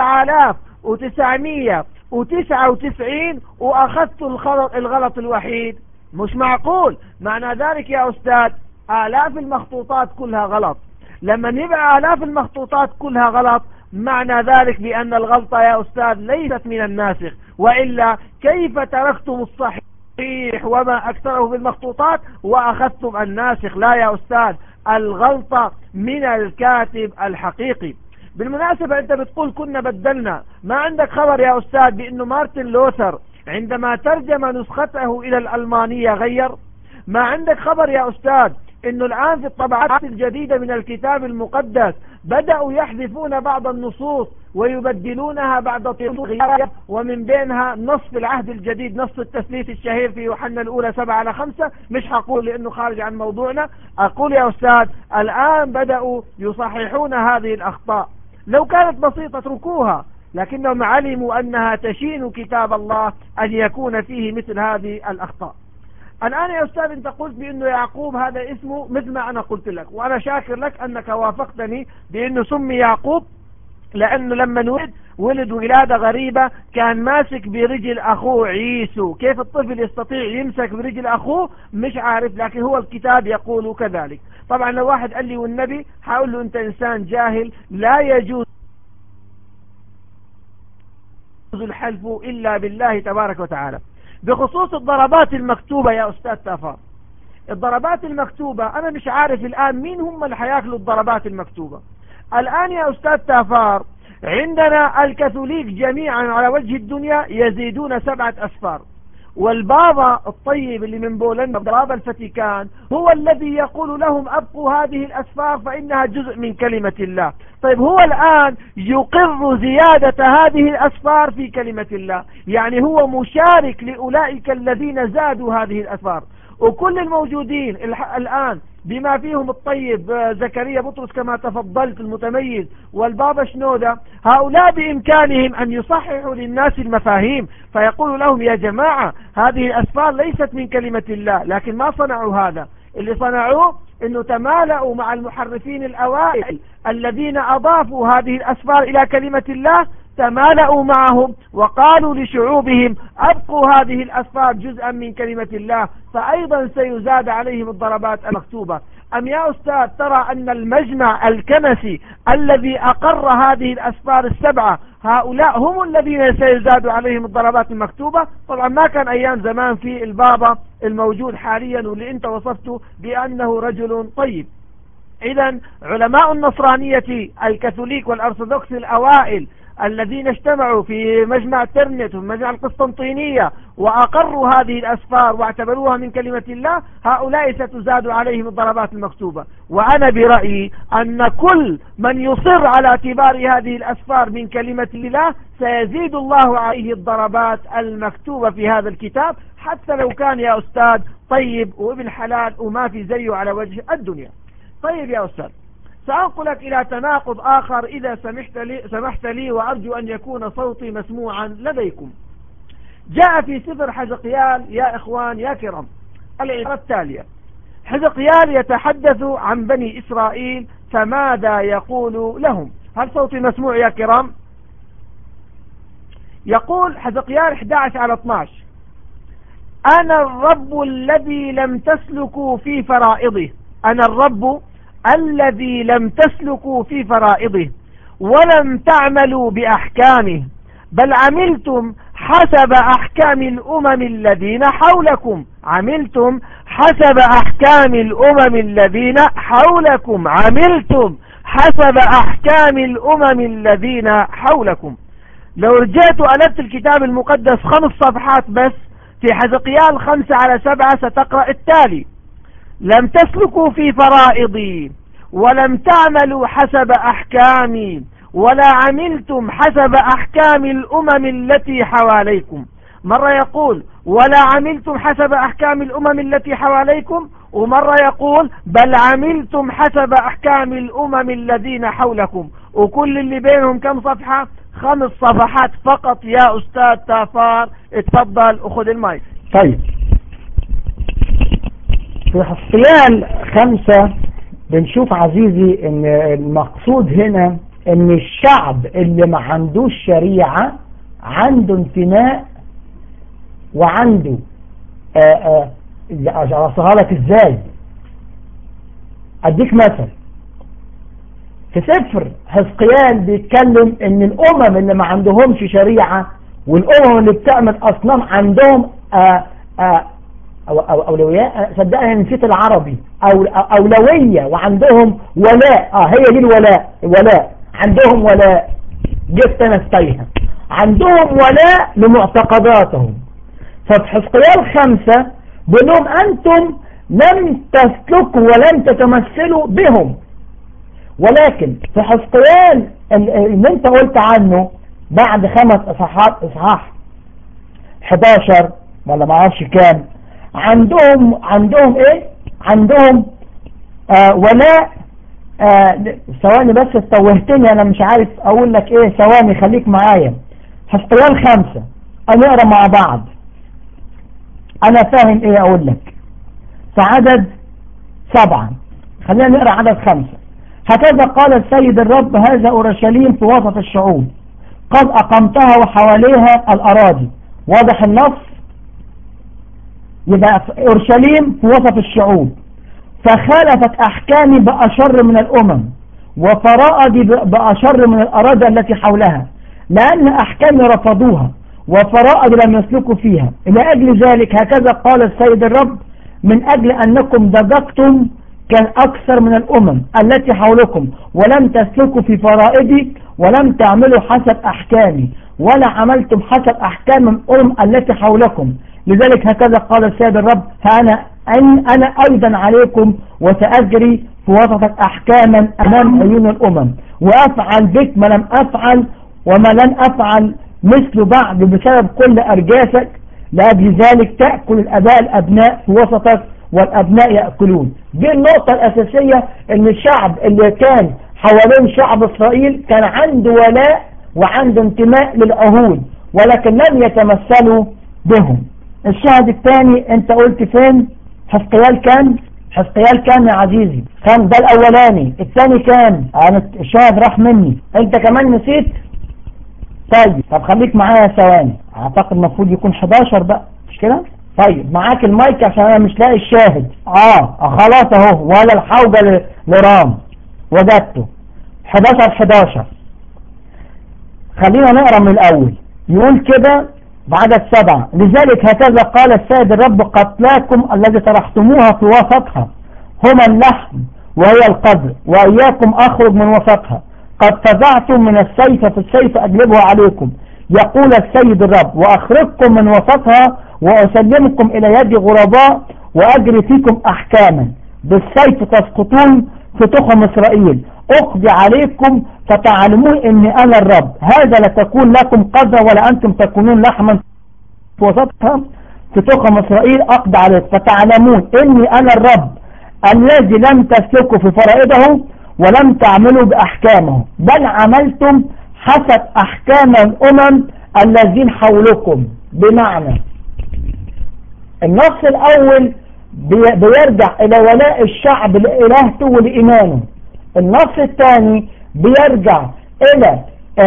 4999 وأخذتوا الغلط الوحيد؟ مش معقول. معنى ذلك يا أستاذ آلاف المخطوطات كلها غلط. لما يبقى آلاف المخطوطات كلها غلط معنى ذلك بأن الغلطة يا أستاذ ليست من الناسخ، وإلا كيف تركتم الصحيح وما أكثره في المخطوطات وأخذتم الناسخ؟ لا يا أستاذ، الغلطة من الكاتب الحقيقي. بالمناسبة أنت بتقول كنا بدلنا، ما عندك خبر يا أستاذ بأنه مارتن لوثر عندما ترجم نسخته إلى الألمانية غير؟ ما عندك خبر يا أستاذ أنه الآن في الطبعات الجديدة من الكتاب المقدس بدأوا يحذفون بعض النصوص ويبدلونها بعد تغيير، ومن بينها نص في العهد الجديد، نص التثليث الشهير في يوحنا الأولى 7-5. مش هقول لأنه خارج عن موضوعنا، أقول يا أستاذ الآن بدأوا يصححون هذه الأخطاء. لو كانت بسيطة اتركوها، لكنهم علموا أنها تشين كتاب الله أن يكون فيه مثل هذه الأخطاء. الآن يا أستاذ أنت قلت بأنه يعقوب هذا اسمه مثل ما أنا قلت لك، وأنا شاكر لك أنك وافقتني بأنه سمي يعقوب لأنه لما ولد ولادة غريبة كان ماسك برجل أخوه عيسو. كيف الطفل يستطيع يمسك برجل أخوه؟ مش عارف، لكن هو الكتاب يقول كذلك. طبعا لو واحد قال لي والنبي هقول له أنت إنسان جاهل، لا يجوز الحلف إلا بالله تبارك وتعالى. بخصوص الضربات المكتوبة يا أستاذ تافار، الضربات المكتوبة أنا مش عارف الآن مين هم اللي حياكلوا الضربات المكتوبة. الآن يا أستاذ تافار عندنا الكاثوليك جميعا على وجه الدنيا يزيدون 7 أسفار، والبابا الطيب اللي من بولندا بابا الفاتيكان هو الذي يقول لهم أبقوا هذه الأسفار فإنها جزء من كلمة الله. طيب هو الآن يقر زيادة هذه الأسفار في كلمة الله، يعني هو مشارك لأولئك الذين زادوا هذه الأسفار. وكل الموجودين الآن بما فيهم الطيب زكريا بطرس كما تفضلت المتميز والبابا شنودة، هؤلاء بإمكانهم أن يصححوا للناس المفاهيم، فيقول لهم يا جماعة هذه الأسفار ليست من كلمة الله. لكن ما صنعوا هذا، اللي صنعوه انه تمالأوا مع المحرفين الأوائل الذين أضافوا هذه الأسفار إلى كلمة الله، تمالأوا معهم وقالوا لشعوبهم أبقوا هذه الأسفار جزءا من كلمة الله، فأيضا سيزاد عليهم الضربات المكتوبة. أم يا أستاذ ترى أن المجمع الكنسي الذي أقر هذه الأسفار 7 هؤلاء هم الذين سيزاد عليهم الضربات المكتوبة؟ طبعا ما كان أيام زمان في البابا الموجود حاليا واللي أنت وصفته بأنه رجل طيب. إذن علماء النصرانية الكاثوليك والأرثوذكس الأوائل الذين اجتمعوا في مجمع ترنت وفي مجمع القسطنطينية وأقروا هذه الأسفار واعتبروها من كلمة الله، هؤلاء ستزاد عليهم الضربات المكتوبة. وأنا برأيي أن كل من يصر على اعتبار هذه الأسفار من كلمة الله سيزيد الله عليه الضربات المكتوبة في هذا الكتاب، حتى لو كان يا أستاذ طيب وابن حلال وما في زيه على وجه الدنيا. طيب يا أستاذ سأنقلك إلى تناقض آخر إذا سمحت لي وأرجو أن يكون صوتي مسموعا لديكم. جاء في سفر حزقيال يا إخوان يا كرام العبارة التالية: حزقيال يتحدث عن بني إسرائيل فماذا يقول لهم؟ هل صوتي مسموع يا كرام؟ يقول حزقيال 11:12: أنا الرب الذي لم تسلكوا في فرائضه، أنا الرب الذي لم تسلكوا في فرائضه ولم تعملوا بأحكامه، بل عملتم حسب أحكام الأمم الذين حولكم، عملتم حسب أحكام الأمم الذين حولكم، عملتم حسب أحكام الأمم الذين حولكم. لو رجعت وقلبت الكتاب المقدس 5 صفحات بس في حزقيال 5:7 ستقرأ التالي: لم تسلكوا في فرائضي ولم تعملوا حسب أحكامي ولا عملتم حسب أحكام الأمم التي حواليكم. مرة يقول ولا عملتم حسب أحكام الأمم التي حواليكم، ومرة يقول بل عملتم حسب أحكام الأمم الذين حولكم. وكل اللي بينهم كم صفحة؟ 5 صفحات فقط يا أستاذ تافار. اتفضل أخذ المايك. طيب في حزقيال 5 بنشوف عزيزي ان المقصود هنا ان الشعب اللي ما عندوش شريعة عنده انتماء وعنده أشرحها لك ازاي. اديك مثل في سفر حزقيال بيتكلم ان الامم اللي ما عندهمش شريعة والامم اللي بتعمل اصنام عندهم أولوية، صدقني نسيت العربي، أولوية، وعندهم ولاء. هي دي الولاء، عندهم ولاء. جبت أنا استيها، عندهم ولاء لمعتقداتهم. ففي حزقيال 5 بيقولهم أنتم لم تسلكوا ولم تتمثلوا بهم. ولكن في حزقيال اللي انت قلت عنه بعد 5 إصحاح 11 ولا ما اعرفش كام، عندهم ايه؟ عندهم ولاء. ثواني بس استوهتني، انا مش عارف اقول لك ايه. ثواني خليك معايا. حزقيال 5 هنقرا مع بعض، انا فاهم ايه اقول لك. في عدد 7 خلينا نقرا عدد 5. هكذا قال السيد الرب: هذا أورشليم في وسط الشعوب، قد أقمتها وحواليها الأراضي. واضح النص؟ يبقى أورشليم في وسط الشعوب، فخالفت أحكامي بأشر من الأمم وفرائضي بأشر من الأراضي التي حولها، لأن أحكامي رفضوها وفرائضي لم يسلكوا فيها. إلى أجل ذلك هكذا قال السيد الرب: من أجل أنكم ضجقتم كان أكثر من الأمم التي حولكم، ولم تسلكوا في فرائضي ولم تعملوا حسب أحكامي ولا عملتم حسب أحكام الأمم التي حولكم. لذلك هكذا قال السيد الرب: أنا أيضا عليكم وسأجري في وسطك أحكاما أمام عيون الأمم، وأفعل بك ما لم أفعل وما لن أفعل مثل بعد بسبب كل أرجاسك. لأجل ذلك تأكل الأباء الأبناء في وسطك والأبناء يأكلون. دي النقطة الأساسية، ان الشعب اللي كان حوالين شعب إسرائيل كان عنده ولاء وعنده انتماء للعهود، ولكن لم يتمثلوا بهم. الشاهد الثاني انت قلت فين؟ حزقيال كان يا عزيزي، كان ده الأولاني. الثاني كان الشاهد راح مني، انت كمان نسيت. طب خليك معايا ثواني، اعتقد المفروض يكون 11 بقى، مش كده؟ طيب معاك المايك عشان انا مش لاقي الشاهد. خلاص اهو، ولا الحوجة لرام وجدته. 11 خلينا نقرأ من الاول. يقول كده بعدد 7: لذلك هكذا قال السيد الرب: قتلاكم الذي طرحتموها في وسطها هما اللحم وهي القدر، واياكم اخرج من وسطها. قد فزعتم من السيف، في السيف اجلبه عليكم، يقول السيد الرب، واخرجكم من وسطها واسلمكم الى يد غرباء واجري فيكم احكاما. بالسيف تسقطون في تخم اسرائيل، اقضي عليكم فتعلمون اني انا الرب. هذا لا تكون لكم قدر ولا انتم تكونون لحما في وسطها في تخم اسرائيل، اقضي عليكم فتعلمون اني انا الرب الذي لم تسلكوا في فرائضه ولم تعملوا باحكامه، بل عملتم حسب احكام الامم الذين حولكم. بمعنى النص الاول بيرجع الى ولاء الشعب لإلهته ولإيمانه. النص الثاني بيرجع الى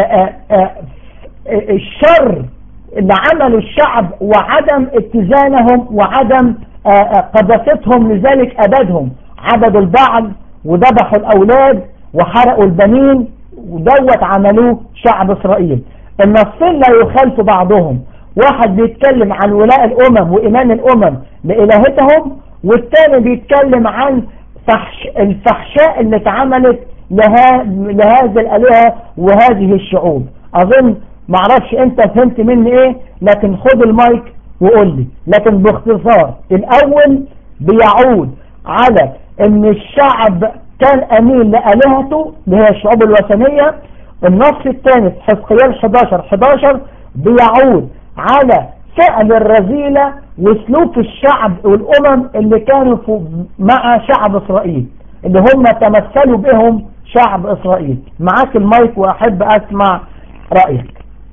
الشر اللي عمله الشعب وعدم اتزانهم وعدم قداستهم، لذلك ابادهم، عبدوا البعل وذبحوا الاولاد وحرقوا البنين، ودوت عملوه شعب اسرائيل. النصين لا يخالف بعضهم، واحد بيتكلم عن ولاء الامم وايمان الامم لالهتهم، والثاني بيتكلم عن الفحشاء اللي اتعملت لهذه الالهه وهذه الشعوب. اظن معرفش انت فهمت مني ايه، لكن خد المايك وقول لي. لكن باختصار، الاول بيعود على ان الشعب كان امين لالهته اللي هي الشعوب الوثنيه. النص الثاني في حزقيال 11 بيعود على فعل الرذيلة وسلوك الشعب والأمم اللي كانوا مع شعب إسرائيل، اللي هم تمثلوا بهم شعب إسرائيل. معاك المايك وأحب أسمع رأيك.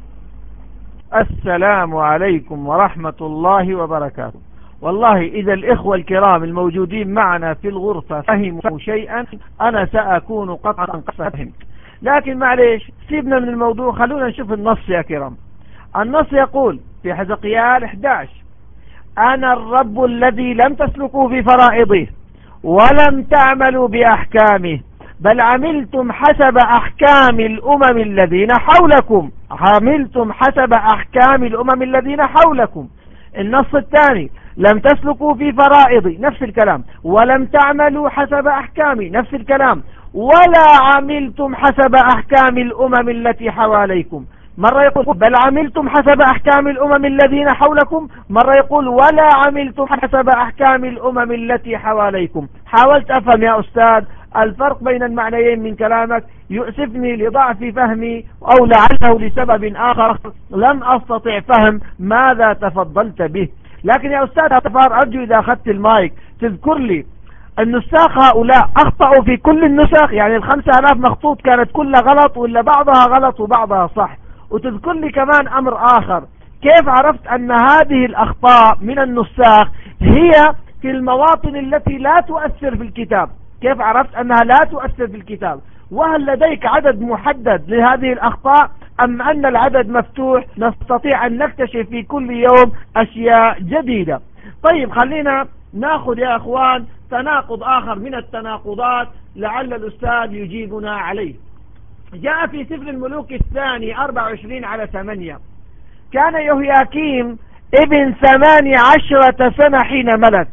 السلام عليكم ورحمة الله وبركاته. والله إذا الإخوة الكرام الموجودين معنا في الغرفة فهموا شيئا أنا سأكون قطعا فهمت، لكن معليش سيبنا من الموضوع، خلونا نشوف النص يا كرام. النص يقول في حزقيال 11: أنا الرب الذي لم تسلكوا في فرائضه ولم تعملوا بأحكامه، بل عملتم حسب أحكام الأمم الذين حولكم. عملتم حسب أحكام الأمم الذين حولكم. النص الثاني: لم تسلكوا في فرائضي، نفس الكلام، ولم تعملوا حسب أحكامي، نفس الكلام، ولا عملتم حسب أحكام الأمم التي حواليكم. مرة يقول بل عملتم حسب أحكام الأمم الذين حولكم، مرة يقول ولا عملتم حسب أحكام الأمم التي حواليكم. حاولت أفهم يا أستاذ الفرق بين المعنيين من كلامك، يؤسفني لضعف فهمي أو لعله لسبب آخر لم أستطع فهم ماذا تفضلت به. لكن يا أستاذ أرجو إذا أخذت المايك تذكر لي النساخ هؤلاء أخطأوا في كل النسخ، يعني 5000 مخطوط كانت كلها غلط ولا بعضها غلط وبعضها صح؟ وتذكر لي كمان أمر آخر، كيف عرفت أن هذه الأخطاء من النساخ هي في المواطن التي لا تؤثر في الكتاب؟ كيف عرفت أنها لا تؤثر في الكتاب؟ وهل لديك عدد محدد لهذه الأخطاء أم أن العدد مفتوح نستطيع أن نكتشف في كل يوم أشياء جديدة؟ طيب خلينا ناخذ يا أخوان تناقض آخر من التناقضات لعل الأستاذ يجيبنا عليه. جاء في سفر الملوك الثاني 24:8: كان يهوياكيم ابن 18 سنة حين ملك،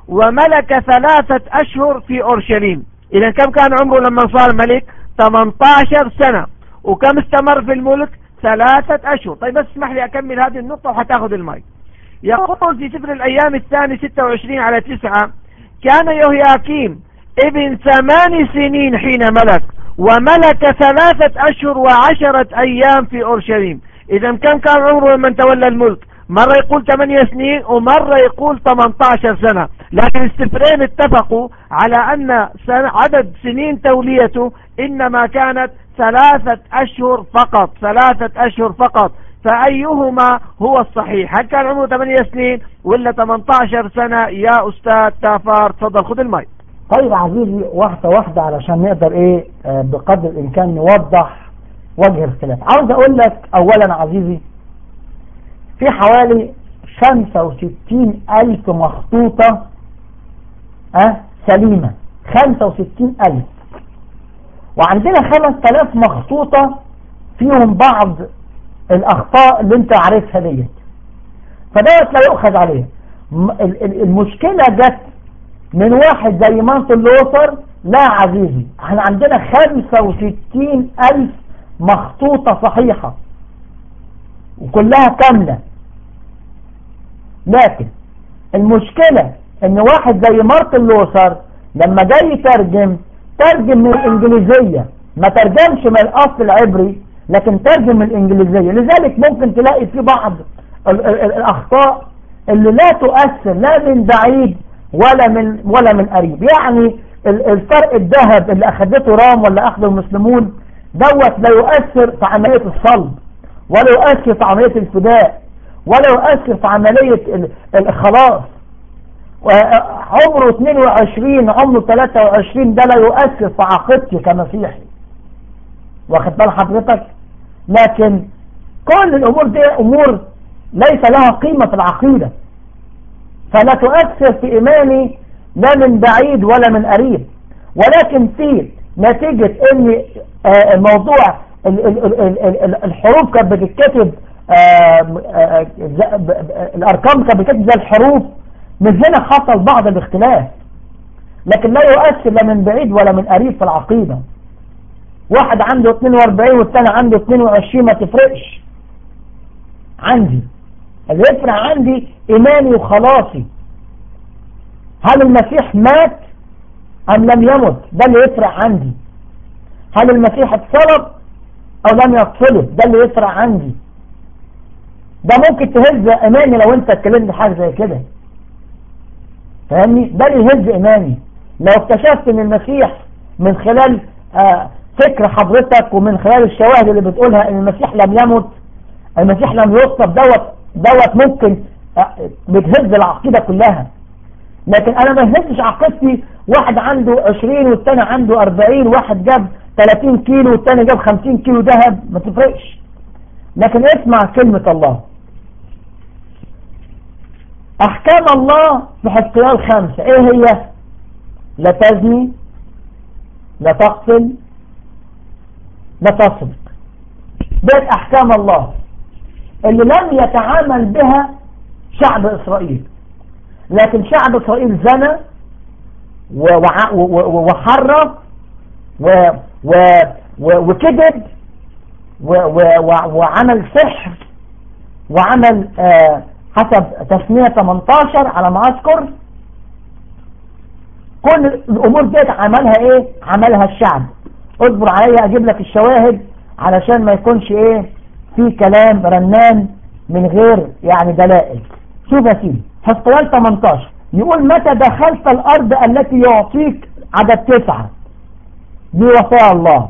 وملك 3 أشهر في أورشليم. إذا كم كان عمره لما صار ملك؟ 18 سنة. وكم استمر في الملك؟ 3 أشهر. طيب بس اسمح لي أكمل هذه النقطة وحتاخذ الماي. يقول في سفر الأيام الثاني 26/9: كان يهوياكيم ابن 8 سنين حين ملك، وملك 3 أشهر و10 أيام في أورشليم. إذا كم كان عمره لما تولى الملك؟ مرة يقول 8 سنين ومرة يقول 18 سنة، لكن السفرين اتفقوا على أن عدد سنين توليته إنما كانت 3 أشهر فقط، 3 أشهر فقط. فأيهما هو الصحيح؟ هل كان عمره 8 سنين ولا 18 سنة؟ يا أستاذ تافار تفضل خذ الماء. طيب عزيزي، واحدة واحدة علشان نقدر بقدر الإمكان نوضح وجه الخلاف. عاوز أقول لك أولا عزيزي، في حوالي 65,000 مخطوطة سليمة، 65,000، وعندنا 5,000 مخطوطة فيهم بعض الأخطاء اللي انت عارفها ديت، فدوت لا يؤخذ عليه. المشكلة جت من واحد زي مانتون لوثر. لا عزيزي، احنا عندنا 65,000 مخطوطة صحيحة وكلها كاملة، لكن المشكلة ان واحد زي مارتن لوثر لما جاي ترجم من الانجليزية، ما ترجمش من الاصل العبري لكن ترجم من الانجليزية. لذلك ممكن تلاقي في بعض الاخطاء اللي لا تؤثر لا من بعيد ولا من قريب. يعني الفرق الذهب اللي اخذته رام ولا اخذه المسلمون دوت لا يؤثر في عملية الصلب، ولا يؤثر في عملية الفداء، ولا يؤثر في عملية الخلاص. عمره 22 عمره 23 ده لا يؤثر في عقيدتي كمسيحي، واخد بال حضرتك؟ لكن كل الامور دي امور ليس لها قيمة في العقيدة، فلا تؤثر في ايماني لا من بعيد ولا من قريب. ولكن في نتيجة ان الموضوع الحروف كانت بتتكتب، الارقام كانت بتتكتب زي الحروف، من هنا حصل بعض الاختلاف، لكن لا يؤثر لا من بعيد ولا من قريب في العقيدة. واحد عنده 42 والثاني عنده 22 ما تفرقش عندي. اللي يفرق عندي ايماني وخلاصي، هل المسيح مات ام لم يمت؟ ده اللي يفرق عندي. هل المسيح اتصلب او لم يتصلب؟ ده اللي يفرق عندي. ده ممكن تهز ايماني لو انت اتكلمت حاجه زي كده، فاهمني؟ ده اللي يهز ايماني. لو اكتشفت ان المسيح من خلال فكر حضرتك ومن خلال الشواهد اللي بتقولها ان المسيح لم يمت، المسيح لم يصلب، دوت ممكن بتهز العقيدة كلها. لكن انا ما يهزش عقيدتي واحد عنده 20 والتاني عنده 40، واحد جاب 30 كيلو والتاني جاب 50 كيلو ذهب، ما تفرقش. لكن اسمع كلمة الله، احكام الله في حزقيال 5 ايه هي؟ لا تزني، لا تقتل، لا تسرق. دي احكام الله اللي لم يتعامل بها شعب اسرائيل. لكن شعب اسرائيل زنى وحرف وكذب وعمل سحر وعمل حسب تسمية 18 على ما اذكر. كل الامور دي عملها ايه؟ عملها الشعب. اصبر عليا اجيب لك الشواهد علشان ما يكونش في كلام رنان من غير يعني دلائل. شوف يا سيدي، حزقيال 18 يقول متى دخلت الارض التي يعطيك، عدد 9 دي وصايا الله.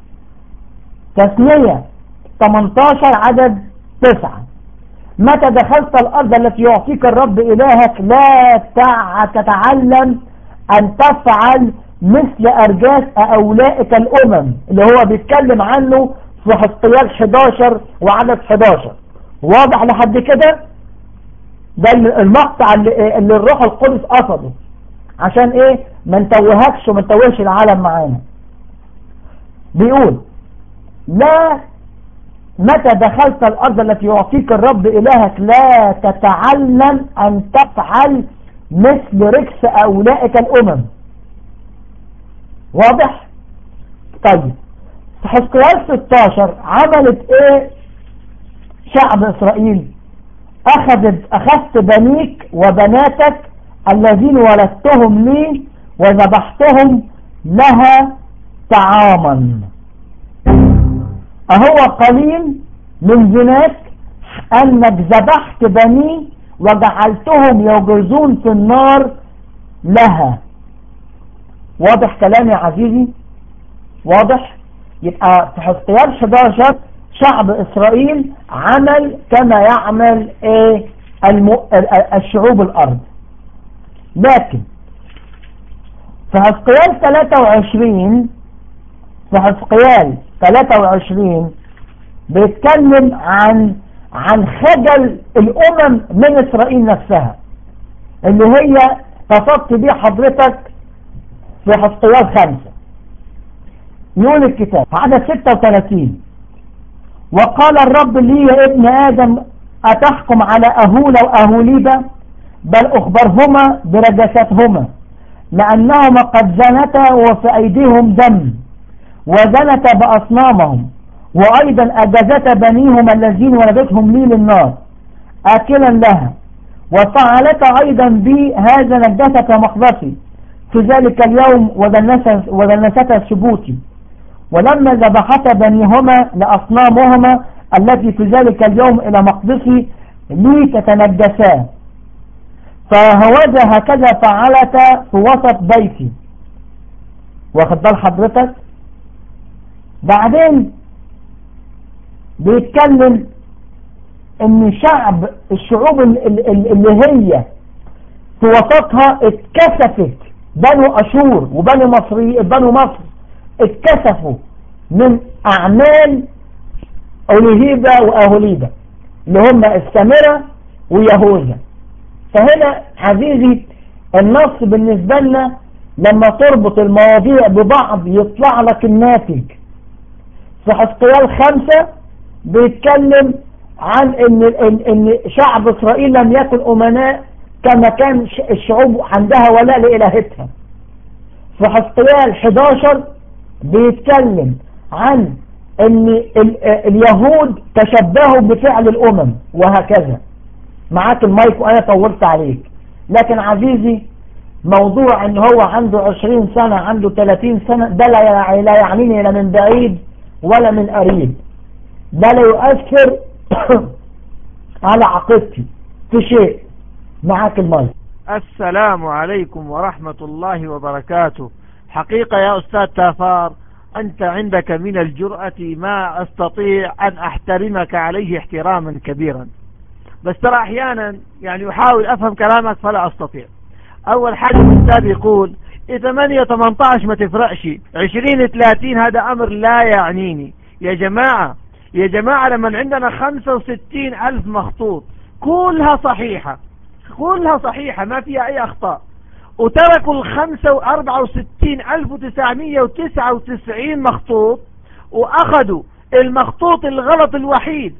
تسمية 18 عدد 9 متى دخلت الارض التي يعطيك الرب الهك لا تتعلم ان تفعل مثل ارجاس اولئك الامم، اللي هو بيتكلم عنه في حزقيال 11 وعدد 11. واضح لحد كده؟ ده المقطع اللي الروح القدس قصده عشان ايه؟ ما نتوهكش وما نتوهش العالم معانا. بيقول لا متى دخلت الارض التي يعطيك الرب الهك لا تتعلم ان تفعل مثل ركس أولئك الأمم. واضح؟ طيب في حزقيال 16 عملت ايه شعب إسرائيل؟ أخذت بنيك وبناتك الذين ولدتهم لي وذبحتهم لها طعاما. أهو قليل من زناك أنك ذبحت بني وجعلتهم يجوزون في النار لها. واضح كلامي يا عزيزي؟ واضح؟ يبقى في حزقيال 11 شعب إسرائيل عمل كما يعمل الشعوب الأرض. لكن في حزقيال 23 بيتكلم عن خجل الأمم من إسرائيل نفسها، اللي هي تصدت بيه حضرتك في حزقيال 5. يقول الكتاب عدد 36: وقال الرب لي يا ابن آدم أتحكم على أهولة وأهوليبة؟ بل أخبرهما برجستهما، لأنهما قد زنتا وفي أيديهم دم، وزنتا بأصنامهم، وأيضا أجازتا بنيهما الذين ولدتهم لي للنار آكلا لها، وفعلتا أيضا بي هذا نجسة مقدسي في ذلك اليوم ودنستا سبوتي. ولما ذبحتا بنيهما لأصنامهما التي في ذلك اليوم إلى مقدسي لي تتنجسا، فهوذا هكذا فعلتا في وسط بيتي. واخد بال حضرتك؟ بعدين بيتكلم ان الشعوب اللي هي في وسطها اتكسفت، بنو أشور بنو مصر اتكسفوا من أعمال أوليهيبة وأهوليبة اللي هم السامرة ويهوذا. فهنا عزيزي النص بالنسبة لنا لما تربط المواضيع ببعض يطلع لك الناتج. في حزقيال 5 بيتكلم عن ان شعب إسرائيل لم يكن أمناء كما كان الشعوب عندها ولاء لإلهتها. في حزقيال 11 بيتكلم عن ان اليهود تشبهوا بفعل الأمم وهكذا. معاك المايك وأنا طولت عليك، لكن عزيزي موضوع ان هو عنده 20 سنة عنده 30 سنة ده لا يعنيني لا من بعيد ولا من قريب، ده لا يؤثر على عقيدتي في شيء. معاك المايك. السلام عليكم ورحمة الله وبركاته. حقيقة يا أستاذ تافار أنت عندك من الجرأة ما أستطيع أن أحترمك عليه احتراما كبيرا، بس ترى أحيانا يعني أحاول أفهم كلامك فلا أستطيع. أول حاجة الأستاذ يقول 8-18 ما تفرقش، 20-30 هذا أمر لا يعنيني. يا جماعة لما عندنا 65,000 مخطوط كلها صحيحة ما فيها أي أخطاء، وتركوا 64,999 مخطوط وأخذوا المخطوط الغلط الوحيد،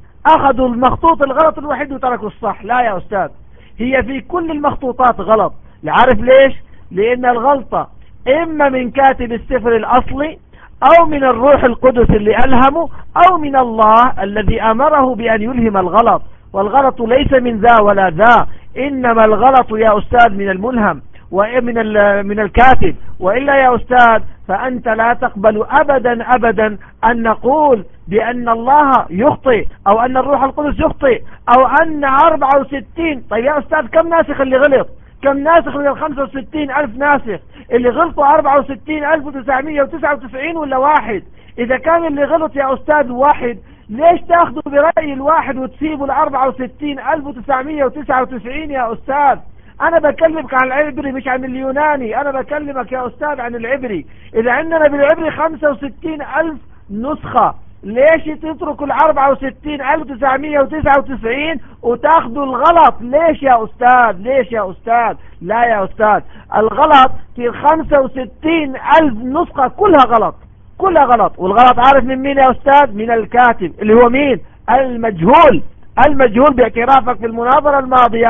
وتركوا الصح. لا يا أستاذ، هي في كل المخطوطات غلط. عارف ليش؟ لأن الغلطة إما من كاتب السفر الأصلي أو من الروح القدس اللي ألهمه أو من الله الذي أمره بأن يلهم الغلط، والغلط ليس من ذا ولا ذا، إنما الغلط يا أستاذ من الملهم ومن الكاتب. وإلا يا أستاذ فأنت لا تقبل أبدا أن نقول بأن الله يخطئ أو أن الروح القدس يخطئ أو أن 64. طيب يا أستاذ كم ناسخ اللي غلط؟ كم ناسخ من 65,000 ناسخ اللي غلطوا؟ 64,999 ولا واحد؟ إذا كان اللي غلط يا أستاذ واحد، ليش تاخذوا برأي الواحد وتسيبوا 64,999 يا أستاذ؟ أنا بكلمك عن العبري مش عن اليوناني، أنا بكلمك يا أستاذ عن العبري. إذا عندنا بالعبري 65,000 نسخة، ليش تتركوا 64,999 وتاخذوا الغلط؟ ليش يا أستاذ؟ لا يا أستاذ، الغلط في 65,000 نسخة كلها غلط. والغلط عارف من مين يا أستاذ؟ من الكاتب اللي هو مين؟ المجهول باعترافك في المناظرة الماضية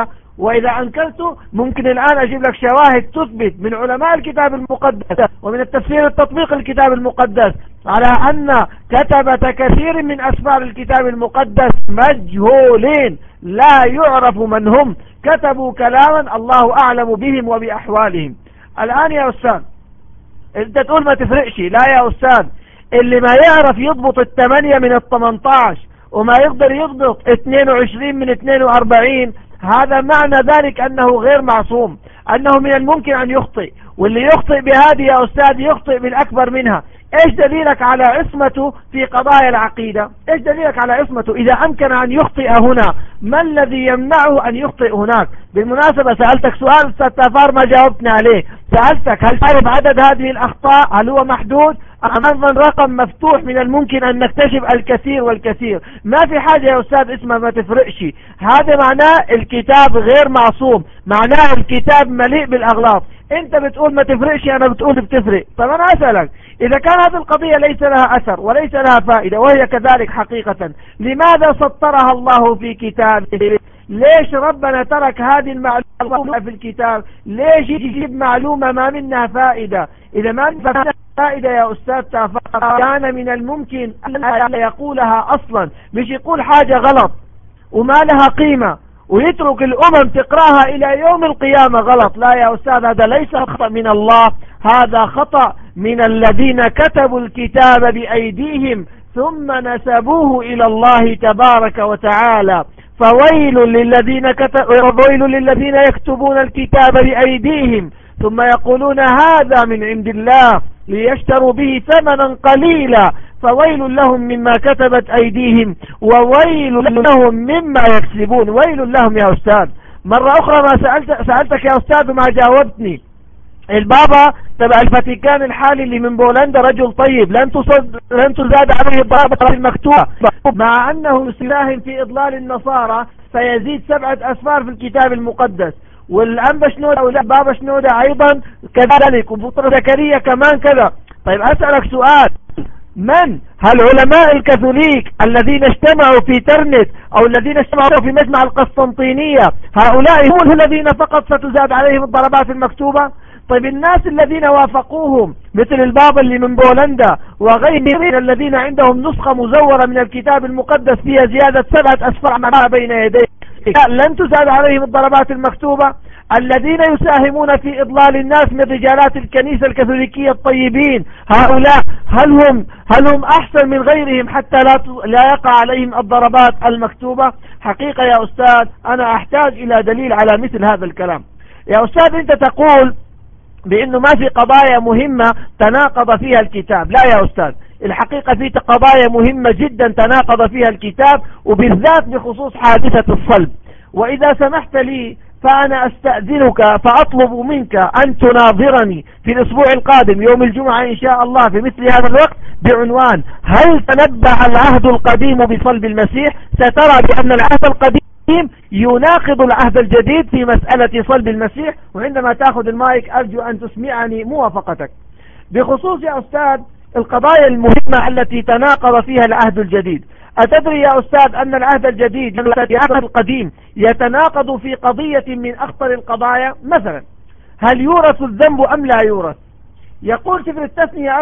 وإذا أنكرت ممكن الآن أجيب لك شواهد تثبت من علماء الكتاب المقدس ومن التفسير التطبيق الكتاب المقدس على أن كتبة كثير من أسفار الكتاب المقدس مجهولين، لا يعرف من هم، كتبوا كلاما الله أعلم بهم وبأحوالهم. الآن يا أستاذ أنت تقول ما تفرقش، لا يا أستاذ، اللي ما يعرف يضبط 8 من 18 وما يقدر يضبط 22 من 42 هذا معنى ذلك أنه غير معصوم، أنه من الممكن أن يخطئ، واللي يخطئ بهذه يا أستاذ يخطئ بالأكبر منها. إيش دليلك على عصمته في قضايا العقيدة؟ إيش دليلك على عصمته إذا أمكن أن يخطئ هنا؟ ما الذي يمنعه أن يخطئ هناك؟ بالمناسبة سألتك سؤال أستاذ تافار ما جاوبتنا عليه، سألتك هل تعرف عدد هذه الأخطاء؟ هل هو محدود؟ أمام رقم مفتوح من الممكن أن نكتشف الكثير والكثير. ما في حاجة يا أستاذ اسمها ما تفرقش، هذا معناه الكتاب غير معصوم، معناه الكتاب مليء بالأغلاط. انت بتقول ما تفرقش، انا بتقول بتفرق. طب انا اسألك اذا كان هذه القضية ليس لها اثر وليس لها فائدة وهي كذلك حقيقة، لماذا سطرها الله في كتابه؟ ليش ربنا ترك هذه المعلومة في الكتاب؟ ليش يجيب معلومة ما منها فائدة؟ اذا ما منها فائدة يا استاذ تافار كان من الممكن ان يقولها اصلا، مش يقول حاجة غلط وما لها قيمة ويترك الأمم تقراها إلى يوم القيامة غلط. لا يا أستاذ، هذا ليس خطأ من الله، هذا خطأ من الذين كتبوا الكتاب بأيديهم ثم نسبوه إلى الله تبارك وتعالى. فويل للذين يكتبون الكتاب بأيديهم ثم يقولون هذا من عند الله ليشتروا به ثمنا قليلا، فويل لهم مما كتبت أيديهم وويل لهم مما يكسبون. ويل لهم يا أستاذ. مرة أخرى ما سألتك يا أستاذ وما جاوبتني. البابا تبع الفاتيكان الحالي اللي من بولندا رجل طيب، لن تزاد عليه الضربة المكتوبة، مع أنه يساهم في إضلال النصارى فيزيد 7 أسفار في الكتاب المقدس، والأنبا شنودة أو بابا شنودة أيضا كذلك، وبطرس زكريا كمان كذا. طيب أسألك سؤال، من هل علماء الكاثوليك الذين اجتمعوا في ترنت أو الذين اجتمعوا في مجمع القسطنطينية هؤلاء هم الذين فقط ستزاد عليهم الضربات المكتوبة؟ طيب الناس الذين وافقوهم مثل البابا اللي من بولندا وغيرهم الذين عندهم نسخة مزورة من الكتاب المقدس فيها زيادة 7 أسفار ما بين يديه لن تزاد عليهم الضربات المكتوبة؟ الذين يساهمون في إضلال الناس من رجالات الكنيسة الكاثوليكية الطيبين هؤلاء هل هم أحسن من غيرهم حتى لا يقع عليهم الضربات المكتوبة؟ حقيقة يا أستاذ أنا أحتاج إلى دليل على مثل هذا الكلام. يا أستاذ أنت تقول بأنه ما في قضايا مهمة تناقض فيها الكتاب. لا يا أستاذ، الحقيقة في قضايا مهمة جدا تناقض فيها الكتاب، وبالذات بخصوص حادثة الصلب. وإذا سمحت لي فأنا أستأذنك فأطلب منك أن تناظرني في الأسبوع القادم يوم الجمعة إن شاء الله في مثل هذا الوقت بعنوان هل تنبأ العهد القديم بصلب المسيح؟ سترى بأن العهد القديم يناقض العهد الجديد في مسألة صلب المسيح. وعندما تأخذ المايك أرجو أن تسمعني موافقتك. بخصوص يا أستاذ القضايا المهمة التي تناقض فيها العهد الجديد، أتدري يا أستاذ أن العهد الجديد العهد القديم يتناقض في قضية من أخطر القضايا؟ مثلا هل يورث الذنب أم لا يورث؟ يقول سفر التثنية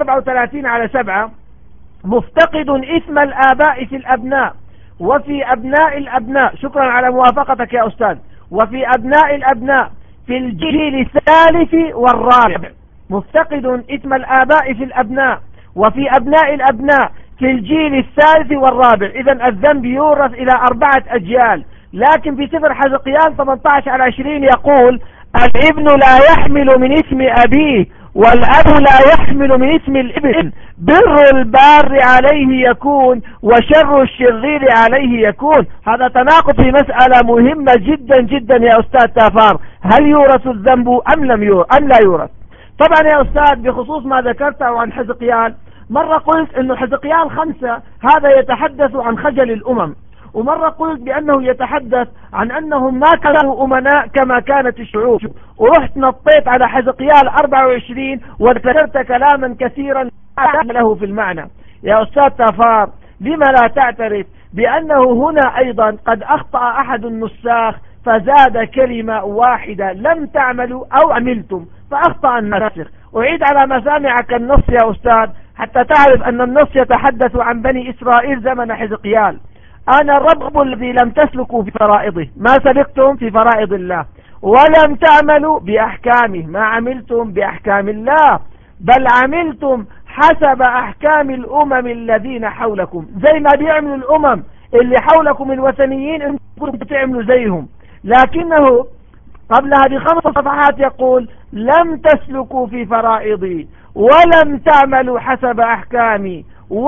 34:7 مفتقد إثم الآباء في الأبناء وفي أبناء الأبناء، شكرا على موافقتك يا أستاذ، وفي أبناء الأبناء في الجيل الثالث والرابع. مفتقد إثم الآباء في الأبناء وفي أبناء الأبناء في الجيل الثالث والرابع. إذن الذنب يورث إلى 4 أجيال. لكن في سفر حزقيال 18:20 يقول الابن لا يحمل من اسم أبيه والأب لا يحمل من اسم الابن، بر البار عليه يكون وشر الشرير عليه يكون. هذا تناقض في مسألة مهمة جدا جدا يا أستاذ تافار، هل يورث الذنب أم لا يورث؟ طبعا يا أستاذ بخصوص ما ذكرته عن حزقيال، مرة قلت أنه حزقيال 5 هذا يتحدث عن خجل الأمم، ومرة قلت بأنه يتحدث عن أنهم ما كانوا أمناء كما كانت الشعوب، ورحت نطيت على حزقيال 24 وذكرت كلاما كثيرا له في المعنى. يا أستاذ تافار لما لا تعترف بأنه هنا أيضا قد أخطأ أحد النساخ فزاد كلمة واحدة لم تعملوا أو عملتم فأخطأ الناسخ. أعيد على مسامعك النص يا أستاذ حتى تعرف أن النص يتحدث عن بني إسرائيل زمن حزقيال. أنا الرب الذي لم تسلكوا في فرائضه، ما سلكتم في فرائض الله، ولم تعملوا بأحكامه، ما عملتم بأحكام الله، بل عملتم حسب أحكام الأمم الذين حولكم. زي ما بيعملوا الأمم اللي حولكم الوثنيين انكم تعملوا زيهم. لكنه قبلها ب5 صفحات يقول لم تسلكوا في فرائضي ولم تعملوا حسب أحكامي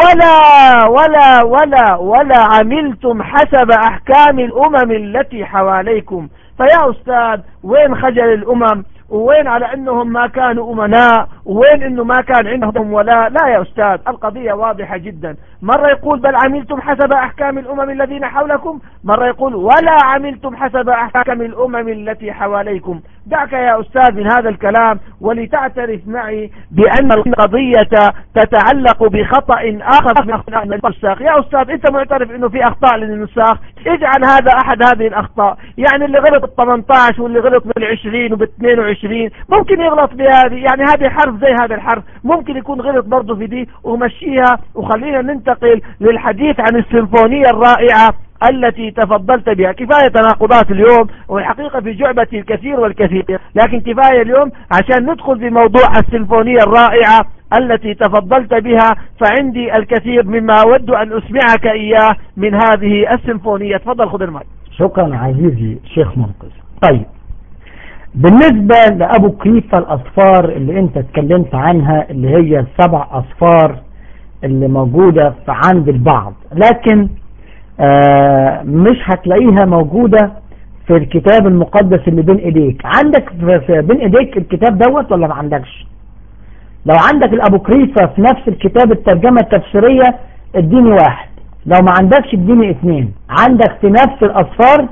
ولا عملتم حسب أحكام الأمم التي حواليكم. فيا أستاذ وين خجل الأمم؟ وين على أنهم ما كانوا أمناء؟ وين أنه ما كان عندهم ولا؟ لا يا أستاذ، القضية واضحة جدا. مرة يقول بل عملتم حسب أحكام الأمم الذين حولكم، مرة يقول ولا عملتم حسب أحكام الأمم التي حواليكم. دعك يا أستاذ من هذا الكلام ولتعترف معي بأن القضية تتعلق بخطأ آخر من أخطاء النساخ. يا أستاذ أنت معترف أنه في أخطاء للنساخ، اجعل هذا أحد هذه الأخطاء. يعني اللي غلط ب18 واللي غلط بال20 وب22 ممكن يغلط بهذه، يعني هذه حرف زي هذا الحرف ممكن يكون غلط برضه في دي ومشيها. وخلينا ننتقل للحديث عن السيمفونية الرائعة التي تفضلت بها. كفاية تناقضات اليوم، والحقيقة في جعبتي الكثير والكثير، لكن كفاية اليوم عشان ندخل في موضوع السيمفونية الرائعة التي تفضلت بها. فعندي الكثير مما أود أن أسمعك إياه من هذه السيمفونية. تفضل خذ الماء. شكرا عزيزي شيخ منقذ. طيب بالنسبة لأبوكريفة الأصفار اللي انت اتكلمت عنها، اللي هي 7 أصفار اللي موجودة عند البعض، لكن مش هتلاقيها موجودة في الكتاب المقدس اللي بين ايديك. عندك بين ايديك الكتاب دوت ولا ما عندكش؟ لو عندك الأبوكريفة في نفس الكتاب الترجمة التفسيرية اديني 1، لو ما عندكش اديني 2. عندك في نفس الأصفار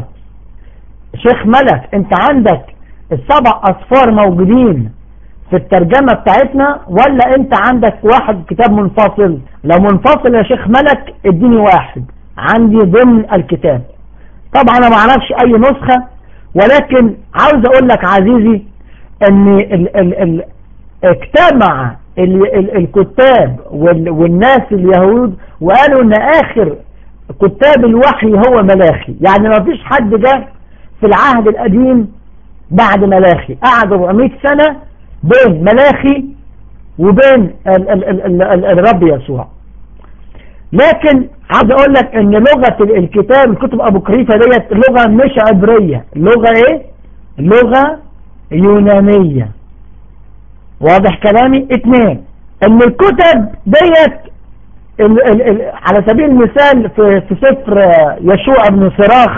شيخ ملك انت عندك ال7 أصفار موجودين في الترجمة بتاعتنا ولا انت عندك واحد كتاب منفصل؟ لو منفصل يا شيخ ملك اديني 1 عندي ضمن الكتاب. طبعا انا ما اعرفش اي نسخة، ولكن عاوز اقول لك عزيزي ان اجتمع الكتاب والناس اليهود وقالوا ان اخر كتاب الوحي هو ملاخي. يعني ما فيش حد جاء في العهد القديم بعد ملاخي، قعد 400 سنة بين ملاخي وبين الرب يسوع. لكن عايز اقول لك ان لغة الكتاب الكتب ابوكريفة ديت لغة مش عبرية، لغة ايه؟ لغة يونانية. واضح كلامي؟ 2 ان الكتب ديت على سبيل المثال في سفر يشوع بن صراخ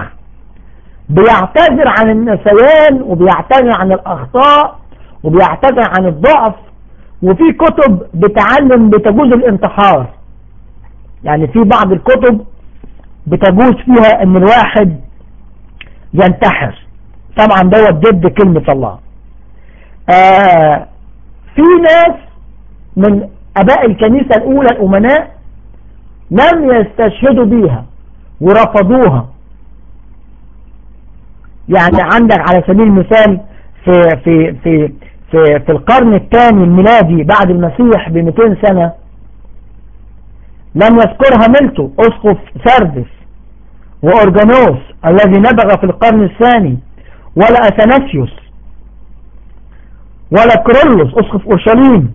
بيعتذر عن النسيان وبيعتذر عن الأخطاء وبيعتذر عن الضعف. وفي كتب بتجوز الانتحار، يعني في بعض الكتب بتجوز فيها ان الواحد ينتحر. طبعا دوت ضد كلمة الله. في ناس من اباء الكنيسة الاولى الامناء لم يستشهدوا بيها ورفضوها. يعني عندك على سبيل المثال في القرن الثاني الميلادي بعد المسيح ب200 سنة لم يذكرها ميلتو أسقف سردس وأورجانوس الذي نبغ في القرن الثاني، ولا أثناسيوس ولا كرولوس أسقف أورشليم،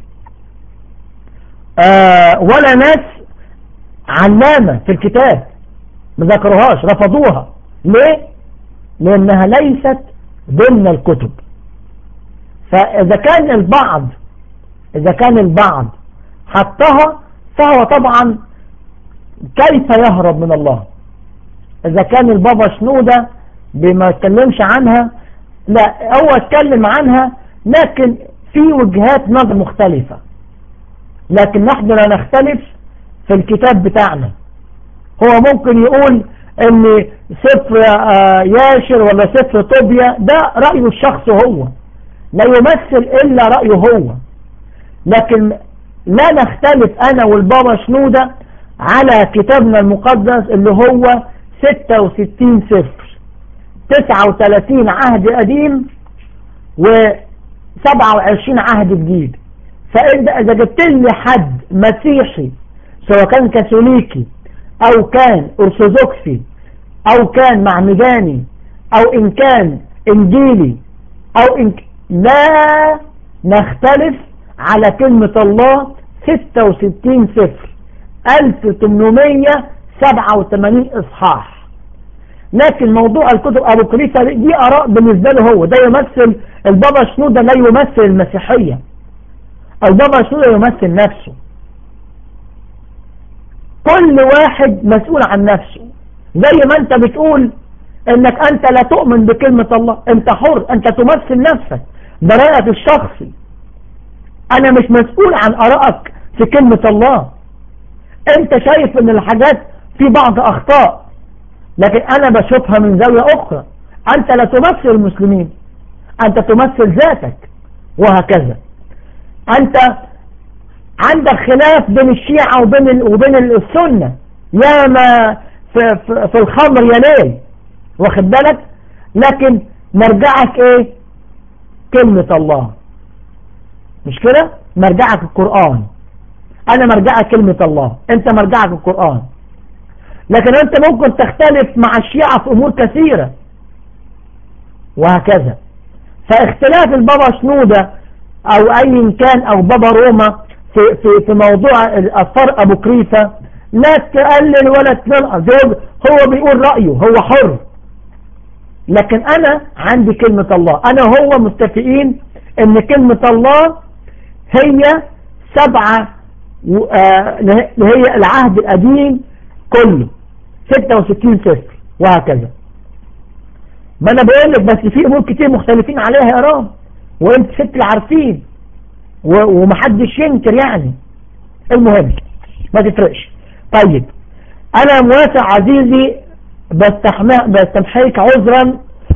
ولا ناس علامة في الكتاب ما ذكروهاش، رفضوها. ليه؟ لأنها ليست ضمن الكتب. فإذا كان البعض حطها فهو طبعا كيف يهرب من الله؟ إذا كان البابا شنودة بما يتكلمش عنها، لا هو اتكلم عنها لكن في وجهات نظر مختلفة، لكن نحن لا نختلف في الكتاب بتاعنا. هو ممكن يقول ان سفر ياشر ولا سفر طوبيا ده رأيه الشخص هو، لا يمثل الا رأيه هو، لكن لا نختلف انا والبابا شنودة على كتابنا المقدس اللي هو 66 سفر. 39 عهد قديم و27 عهد جديد. فإذا جبت لي حد مسيحي سواء كان كاثوليكي أو كان أرثوذكسي أو كان معمداني أو إن كان إنجيلي أو لا نختلف على كلمة الله 66 سفر 1887 إصحاح. لكن موضوع الكتب أبوكريفة دي آراء بالنسبة له هو، ده يمثل البابا شنودة، لا يمثل المسيحية. البابا شنودة يمثل نفسه. كل واحد مسؤول عن نفسه. زي ما انت بتقول انك انت لا تؤمن بكلمة الله، انت حر، انت تمثل نفسك، ده رأيك الشخصي. انا مش مسؤول عن ارائك في كلمة الله. انت شايف ان الحاجات في بعض اخطاء، لكن انا بشوفها من زاوية اخرى. انت لا تمثل المسلمين، انت تمثل ذاتك، وهكذا. انت عندك خلاف بين الشيعة وبين السنة، يا ما في الخمر يا ليل، واخد بالك؟ لكن مرجعك ايه؟ كلمة الله، مش كده؟ مرجعك القرآن. انا مرجعك كلمة الله، انت مرجعك القرآن. لكن انت ممكن تختلف مع الشيعة في امور كثيرة، وهكذا. فاختلاف البابا شنودة او اي كان او بابا روما في موضوع الأثار أبوكريفة لا تقلل ولا تنقص. هو بيقول رأيه، هو حر. لكن أنا عندي كلمة الله، أنا هو متفقين إن كلمة الله هي 7 هي العهد القديم كله 66 سفر، وهكذا. ما أنا بقول لك بس في أمور كتير مختلفين عليها يا رام، وأنت ست عارفين ومحدش ينكر يعني. المهم ما تفرقش. طيب انا موافق عزيزي، بستمحيك عذرا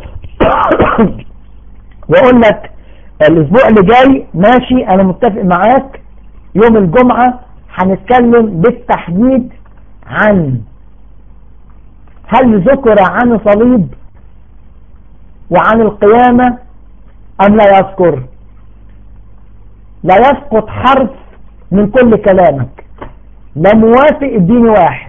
واقول لك الاسبوع اللي جاي ماشي، انا متفق معاك. يوم الجمعة هنتكلم بالتحديد عن هل ذكر عن صليب وعن القيامة ام لا يذكر. لا يسقط حرف من كل كلامك، لا موافق اديني واحد.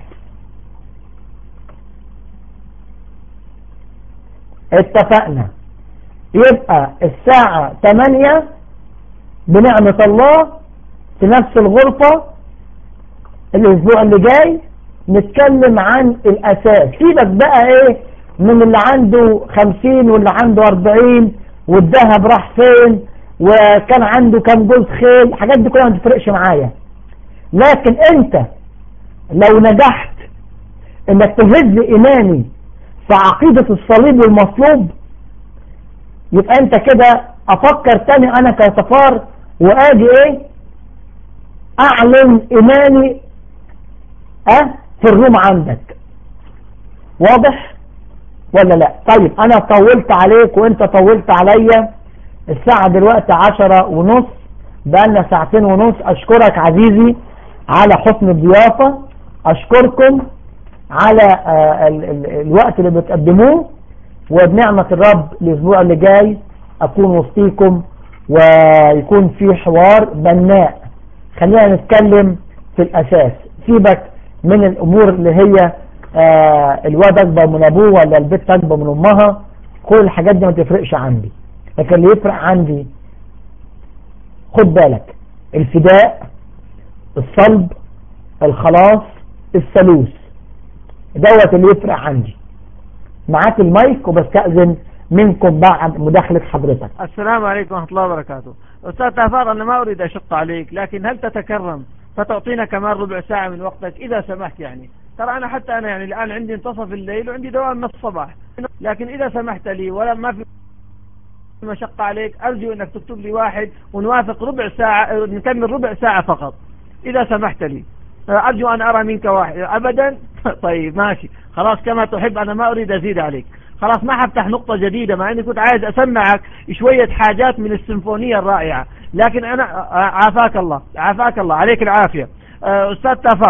اتفقنا. يبقى الساعة 8 بنعمة الله في نفس الغرفة الاسبوع اللي جاي نتكلم عن الاساس. سيبك بقى ايه من اللي عنده 50 واللي عنده 40 والذهب راح فين وكان عنده كام جوز خيل، الحاجات دي كلها ما تفرقش معايا. لكن انت لو نجحت انك تهز ايماني في عقيدة الصليب والمصلوب، يبقى انت كده افكر تاني انا كتفار واجي ايه اعلن ايماني في الروم عندك. واضح ولا لا؟ طيب انا طولت عليك وانت طولت عليا. الساعة دلوقتي 10:30، بقالنا 2.5 ساعة. اشكرك عزيزي على حسن الضيافة، اشكركم على الوقت اللي بتقدموه، وبنعمة الرب الاسبوع اللي جاي اكون وسطيكم ويكون في حوار بناء. خلينا نتكلم في الاساس. سيبك من الامور اللي هي الواد اكبر من ابوه ولا البنت اكبر من امها، كل الحاجات دي ما تفرقش عندي. لكن اللي يفرق عندي خد بالك الفداء، الصلب، الخلاص، الثالوث، دوت اللي يفرق عندي. معاك المايك وبستأذن منكم بعد مداخلة حضرتك. السلام عليكم ورحمة الله وبركاته. أستاذ تافار، أنا ما أريد أشق عليك، لكن هل تتكرم فتعطينا كمان ربع ساعة من وقتك إذا سمحت؟ يعني ترى أنا حتى أنا يعني الآن عندي انتصف الليل وعندي دوام من الصباح، لكن إذا سمحت لي ولا ما في مشقة عليك، أرجو أنك تكتب لي واحد ونوافق ربع ساعة، نكمل ربع ساعة فقط إذا سمحت لي. أرجو أن أرى منك واحد. أبدا؟ طيب ماشي خلاص كما تحب، أنا ما أريد أزيد عليك. خلاص ما حفتح نقطة جديدة، مع أني كنت عايز أسمعك شوية حاجات من السيمفونية الرائعة، لكن أنا عافاك الله، عافاك الله، عليك العافية. أستاذ تافار،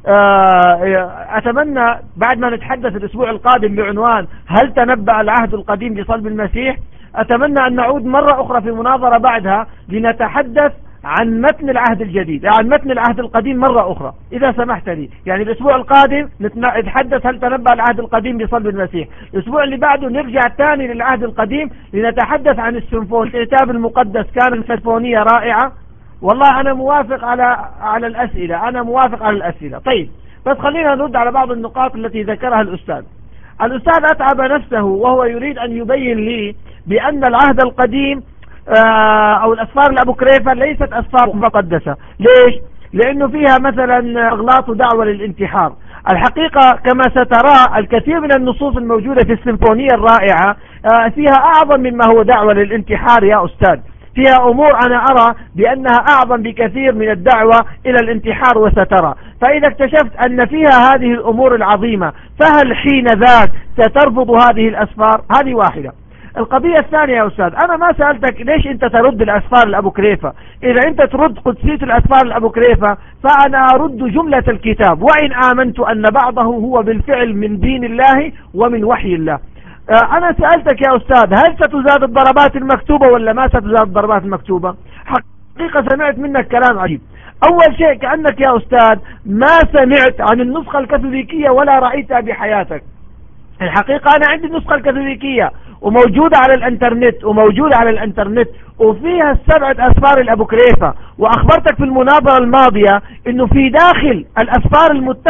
أتمنى بعد ما نتحدث الأسبوع القادم بعنوان هل تنبأ العهد القديم بصلب المسيح، أتمنى أن نعود مرة أخرى في مناظرة بعدها لنتحدث عن متن العهد الجديد، عن متن العهد القديم مرة أخرى إذا سمحت لي. يعني الأسبوع القادم نتحدث هل تنبأ العهد القديم بصلب المسيح، الأسبوع اللي بعده نرجع تاني للعهد القديم لنتحدث عن السيمفونية. الكتاب المقدس كان سيمفونية رائعة. والله أنا موافق على الأسئلة، أنا موافق على الأسئلة. طيب بس خلينا نرد على بعض النقاط التي ذكرها الأستاذ. الأستاذ أتعب نفسه وهو يريد أن يبين لي بأن العهد القديم أو الأسفار الأبوكريفة ليست أسفار مقدسة. ليش؟ لأنه فيها مثلا أغلاط ودعوة للانتحار. الحقيقة كما سترى الكثير من النصوص الموجودة في السيمفونية الرائعة فيها أعظم مما هو دعوة للانتحار يا أستاذ، فيها أمور أنا أرى بأنها أعظم بكثير من الدعوة إلى الانتحار وسترى. فإذا اكتشفت أن فيها هذه الأمور العظيمة فهل حين ذاك سترفض هذه الأسفار؟ هذه واحدة. القضية الثانية يا أستاذ، أنا ما سألتك ليش أنت ترد الأسفار الأبوكريفة. إذا أنت ترد قدسية الأسفار الأبوكريفة فأنا أرد جملة الكتاب، وإن آمنت أن بعضه هو بالفعل من دين الله ومن وحي الله. أنا سألتك يا أستاذ هل ستزاد الضربات المكتوبة ولا ما ستزاد الضربات المكتوبة؟ حقيقة سمعت منك كلام عجيب. أول شيء كأنك يا أستاذ ما سمعت عن النسخة الكاثوليكية ولا رأيتها بحياتك. الحقيقة أنا عندي النسخة الكاثوليكية وموجودة على الانترنت وفيها 7 أسفار الأبوكريفة، وأخبرتك في المناظرة الماضية إنه في داخل الأسفار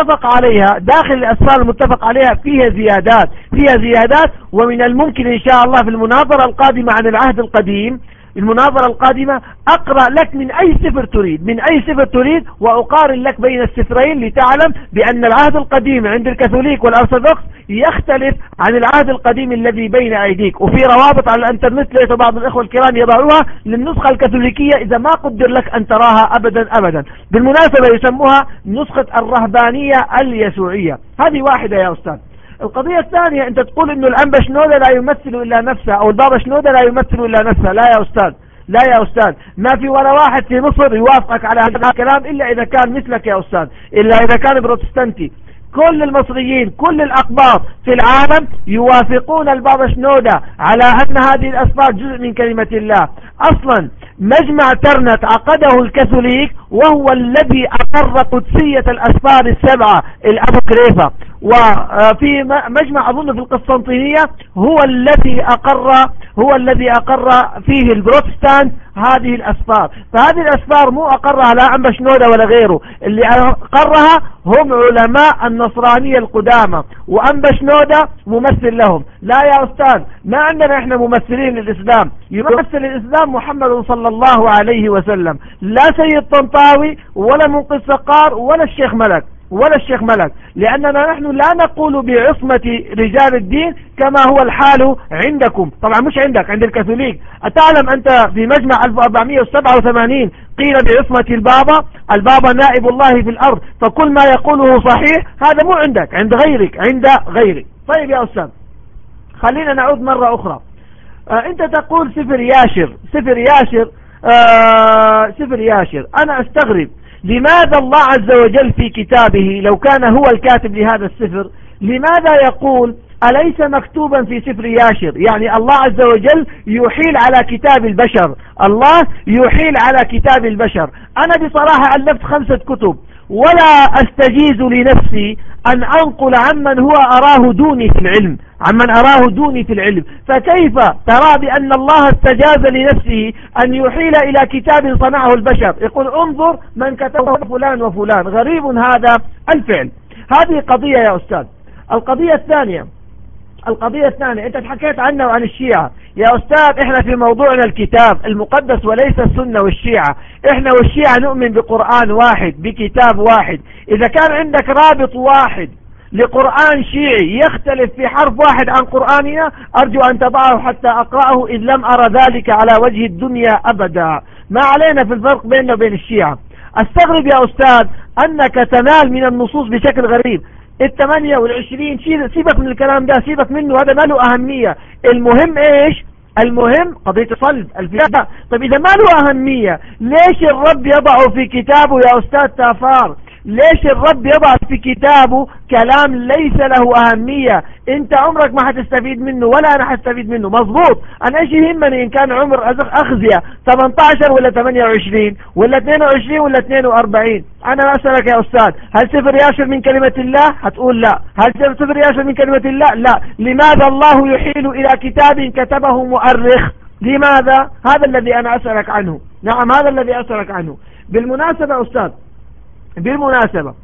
المتفق عليها فيها زيادات، ومن الممكن إن شاء الله في المناظرة القادمة عن العهد القديم، المناظرة القادمة أقرأ لك من أي سفر تريد وأقارن لك بين السفرين لتعلم بأن العهد القديم عند الكاثوليك والأرثوذكس يختلف عن العهد القديم الذي بين أيديك. وفي روابط على الانترنت لقيت بعض الإخوة الكرام يضعوها للنسخة الكاثوليكية إذا ما قدر لك أن تراها أبدا. بالمناسبة يسموها نسخة الرهبانية اليسوعية. هذه واحدة يا أستاذ. القضية الثانية أنت تقول إنه الأنبا شنودة لا يمثل إلا نفسه أو البابا شنودة لا يمثل إلا نفسه. لا يا أستاذ، ما في ولا واحد في مصر يوافقك على هذا الكلام إلا إذا كان مثلك يا أستاذ، إلا إذا كان بروتستانتي. كل المصريين كل الأقباط في العالم يوافقون البابا شنودة على أن هذه الأسفار جزء من كلمة الله. أصلا مجمع ترنت عقده الكاثوليك وهو الذي أقر قدسية الأسفار 7 الأبوكريفة، وفي مجمع أظن في القسطنطينية هو الذي أقر فيه البروتستانت هذه الأسفار. فهذه الأسفار مو أقرها لا أنبا شنودة ولا غيره، اللي أقرها هم علماء النصرانية القدامى، وأنبا شنودة ممثل لهم. لا يا أستاذ، ما عندنا إحنا ممثلين للإسلام، يمثل الإسلام محمد صلى الله عليه وسلم، لا سيد طنطاوي ولا منقذ سقار ولا الشيخ ملك، لأننا نحن لا نقول بعصمة رجال الدين كما هو الحال عندكم. طبعا مش عندك، عند الكاثوليك. أتعلم أنت في مجمع 1487 قيل بعصمة البابا نائب الله في الأرض، فكل ما يقوله صحيح. هذا مو عندك، عند غيرك. طيب يا أستاذ، خلينا نعود مرة أخرى. أنت تقول سفر ياشر. أنا أستغرب لماذا الله عز وجل في كتابه لو كان هو الكاتب لهذا السفر لماذا يقول أليس مكتوبا في سفر ياشر؟ يعني الله عز وجل يحيل على كتاب البشر. أنا بصراحة ألفت 5 كتب ولا أستجيز لنفسي أن أنقل عمن أراه دوني في العلم. فكيف ترى بأن الله استجاز لنفسه أن يحيل إلى كتاب صنعه البشر؟ يقول انظر من كتبه فلان وفلان. غريب هذا الفعل. هذه قضية يا أستاذ. القضية الثانية أنت حكيت عنه وعن الشيعة. يا أستاذ، إحنا في موضوعنا الكتاب المقدس وليس السنة والشيعة. إحنا والشيعة نؤمن بقرآن واحد بكتاب واحد. إذا كان عندك رابط واحد لقرآن شيعي يختلف في حرف واحد عن قرآننا أرجو أن تضعه حتى أقرأه، إذ لم أرى ذلك على وجه الدنيا أبدا. ما علينا في الفرق بيننا وبين الشيعة. استغرب يا أستاذ أنك تنال من النصوص بشكل غريب. 28 سيبك من الكلام ده، سيبك منه، هذا ما له أهمية. المهم إيش؟ المهم قضية صلب الفداء. طيب إذا ما له أهمية ليش الرب يضعه في كتابه يا أستاذ تافار ليش الرب يضع في كتابه كلام ليس له أهمية؟ انت عمرك ما هتستفيد منه ولا انا هستفيد منه. مظبوط، انا ايش يهمني ان كان عمر أخزية 18 ولا 28 ولا 22 ولا 42؟ انا اسألك يا استاذ، هل صفر ياشر من كلمة الله؟ هتقول لا. هل صفر ياشر من كلمة الله؟ لا. لماذا الله يحيل الى كتاب كتبه مؤرخ؟ لماذا؟ هذا الذي انا اسألك عنه. نعم، هذا الذي اسألك عنه. بالمناسبة استاذ، بالمناسبة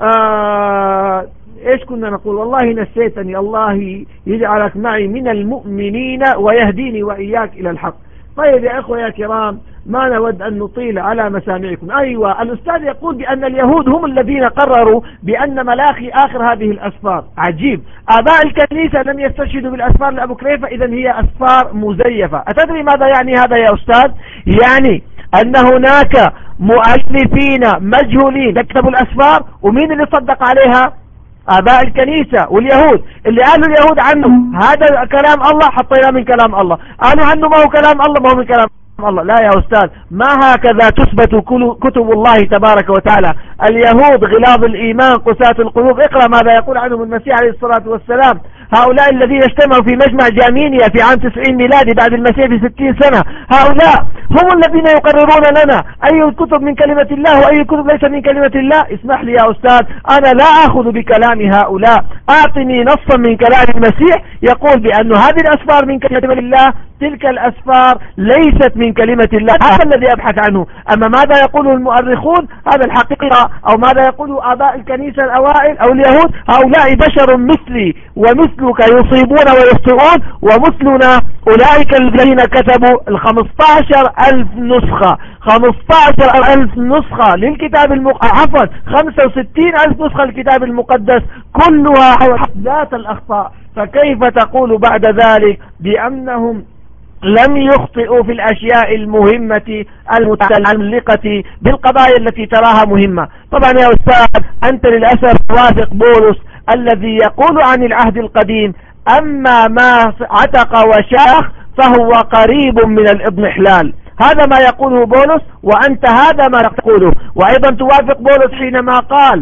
ايش كنا نقول؟ والله نسيتني. الله يجعلك معي من المؤمنين ويهديني وإياك إلى الحق. طيب يا أخوة يا كرام، ما نود أن نطيل على مسامعكم. أيوة، الأستاذ يقول بأن اليهود هم الذين قرروا بأن ملاخي آخر هذه الأسفار. عجيب، آباء الكنيسة لم يستشهدوا بالأسفار لأبو كريفة، إذن هي أسفار مزيفة. أتدري ماذا يعني هذا يا أستاذ؟ يعني أن هناك مؤلفين مجهولين كتبوا الأسفار، ومين اللي صدق عليها؟ آباء الكنيسة واليهود. اللي قالوا اليهود عنه هذا كلام الله، حطيناه من كلام الله. قالوا عنه ما هو كلام الله، ما هو من كلام الله. لا يا أستاذ، ما هكذا تثبت كتب الله تبارك وتعالى. اليهود غلاظ الإيمان قساة القلوب. اقرأ ماذا يقول عنهم المسيح عليه الصلاة والسلام. هؤلاء الذين اجتمعوا في مجمع جامينيا في عام 90 ميلادي بعد المسيح ب60 سنة، هؤلاء هم الذين يقررون لنا أي الكتب من كلمة الله وأي الكتب ليس من كلمة الله. اسمح لي يا أستاذ، أنا لا أخذ بكلام هؤلاء. أعطني نصا من كلام المسيح يقول بأن هذه الأسفار من كلمة الله، تلك الأسفار ليست من كلمة الله. هذا الذي أبحث عنه. أما ماذا يقوله المؤرخون هذا الحقيقة، أو ماذا يقوله آباء الكنيسة الأوائل أو اليهود، هؤلاء بشر مثلي ومثلك يصيبون ويخطئون، ومثلنا أولئك الذين كتبوا 15,000 نسخة 15,000 نسخة للكتاب عفوا 65,000 نسخة للكتاب المقدس، كلها ذات الأخطاء. فكيف تقول بعد ذلك بأنهم لم يخطئوا في الأشياء المهمة المتعلقة بالقضايا التي تراها مهمة؟ طبعا يا أستاذ، أنت للأسف واثق بولس الذي يقول عن العهد القديم: أما ما عتق وشاخ فهو قريب من الإضمحلال. هذا ما يقوله بولس، وأنت هذا ما تقوله. وأيضا توافق بولس حينما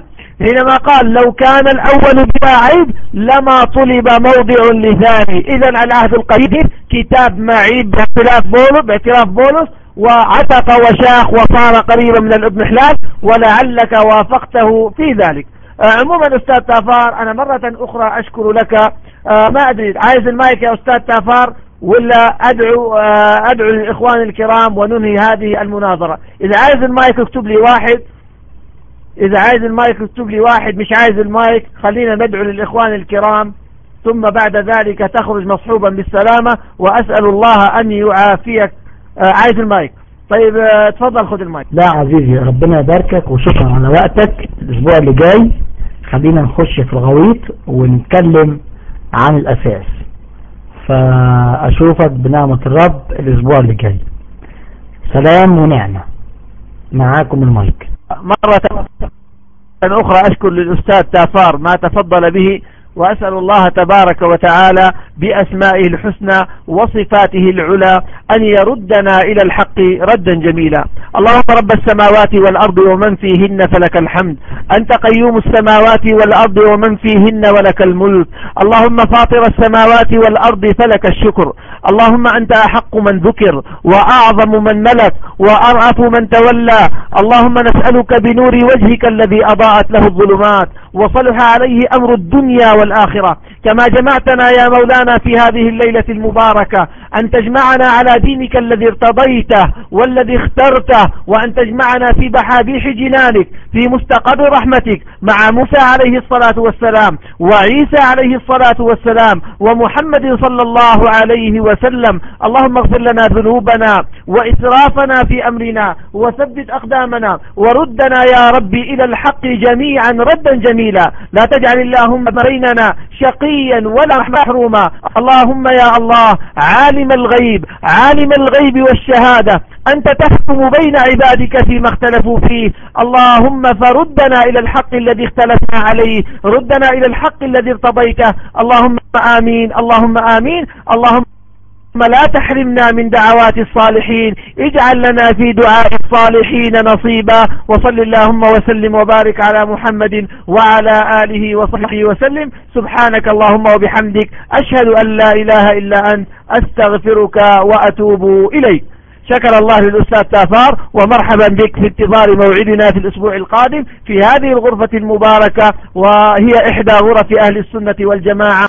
قال لو كان الأول بلا عيب لما طلب موضع لثاني. إذا العهد القديم كتاب معيب باعتراف بولس، وعتق وشاخ وصار قريبا من الإضمحلال، ولعلك وافقته في ذلك. عموما أستاذ تافار، أنا مرة أخرى أشكر لك. ما أدري، عايز المايك يا أستاذ تافار ولا أدعو للإخوان الكرام وننهي هذه المناظرة؟ إذا عايز المايك اكتب لي واحد، مش عايز المايك خلينا ندعو للإخوان الكرام، ثم بعد ذلك تخرج مصحوبا بالسلامة، وأسأل الله أن يعافيك. عايز المايك؟ طيب تفضل خذ المايك. لا عزيزي، ربنا يباركك وشكرا على وقتك. الأسبوع اللي جاي خلينا نخش في الغويط ونتكلم عن الأساس، فأشوفك بنعمة الرب الأسبوع اللي جاي. سلام ونعمة. معاكم المايك. مرة أخرى أشكر للأستاذ تافار ما تفضل به، وأسأل الله تبارك وتعالى بأسمائه الحسنى وصفاته العلى أن يردنا إلى الحق ردا جميلا. اللهم رب السماوات والأرض ومن فيهن فلك الحمد، أنت قيوم السماوات والأرض ومن فيهن ولك الملك. اللهم فاطر السماوات والأرض فلك الشكر. اللهم أنت أحق من ذكر وأعظم من ملك وأرأف من تولى. اللهم نسألك بنور وجهك الذي أضاءت له الظلمات وصلح عليه أمر الدنيا والآخرة، كما جمعتنا يا مولانا في هذه الليلة المباركة، أن تجمعنا على دينك الذي ارتضيته والذي اخترته، وأن تجمعنا في بحابيح جنانك في مستقر رحمتك مع موسى عليه الصلاة والسلام وعيسى عليه الصلاة والسلام ومحمد صلى الله عليه وسلم. اللهم اغفر لنا ذنوبنا وإسرافنا في أمرنا وثبت أقدامنا وردنا يا ربي إلى الحق جميعا ردا جميلا. لا تجعل اللهم بيننا شقيا ولا محروما. اللهم يا الله عالم الغيب والشهادة، أنت تحكم بين عبادك فيما اختلفوا فيه. اللهم فردنا إلى الحق الذي اختلفنا عليه، ردنا إلى الحق الذي ارتضيته. اللهم آمين، اللهم آمين، اللهم لا تحرمنا من دعوات الصالحين، اجعل لنا في دعاء الصالحين نصيبا. وصل اللهم وسلم وبارك على محمد وعلى آله وصحبه وسلم. سبحانك اللهم وبحمدك، أشهد أن لا إله إلا أنت، أستغفرك وأتوب إليك. شكر الله للأستاذ تافار، ومرحبا بك في انتظار موعدنا في الأسبوع القادم في هذه الغرفة المباركة، وهي إحدى غرف أهل السنة والجماعة.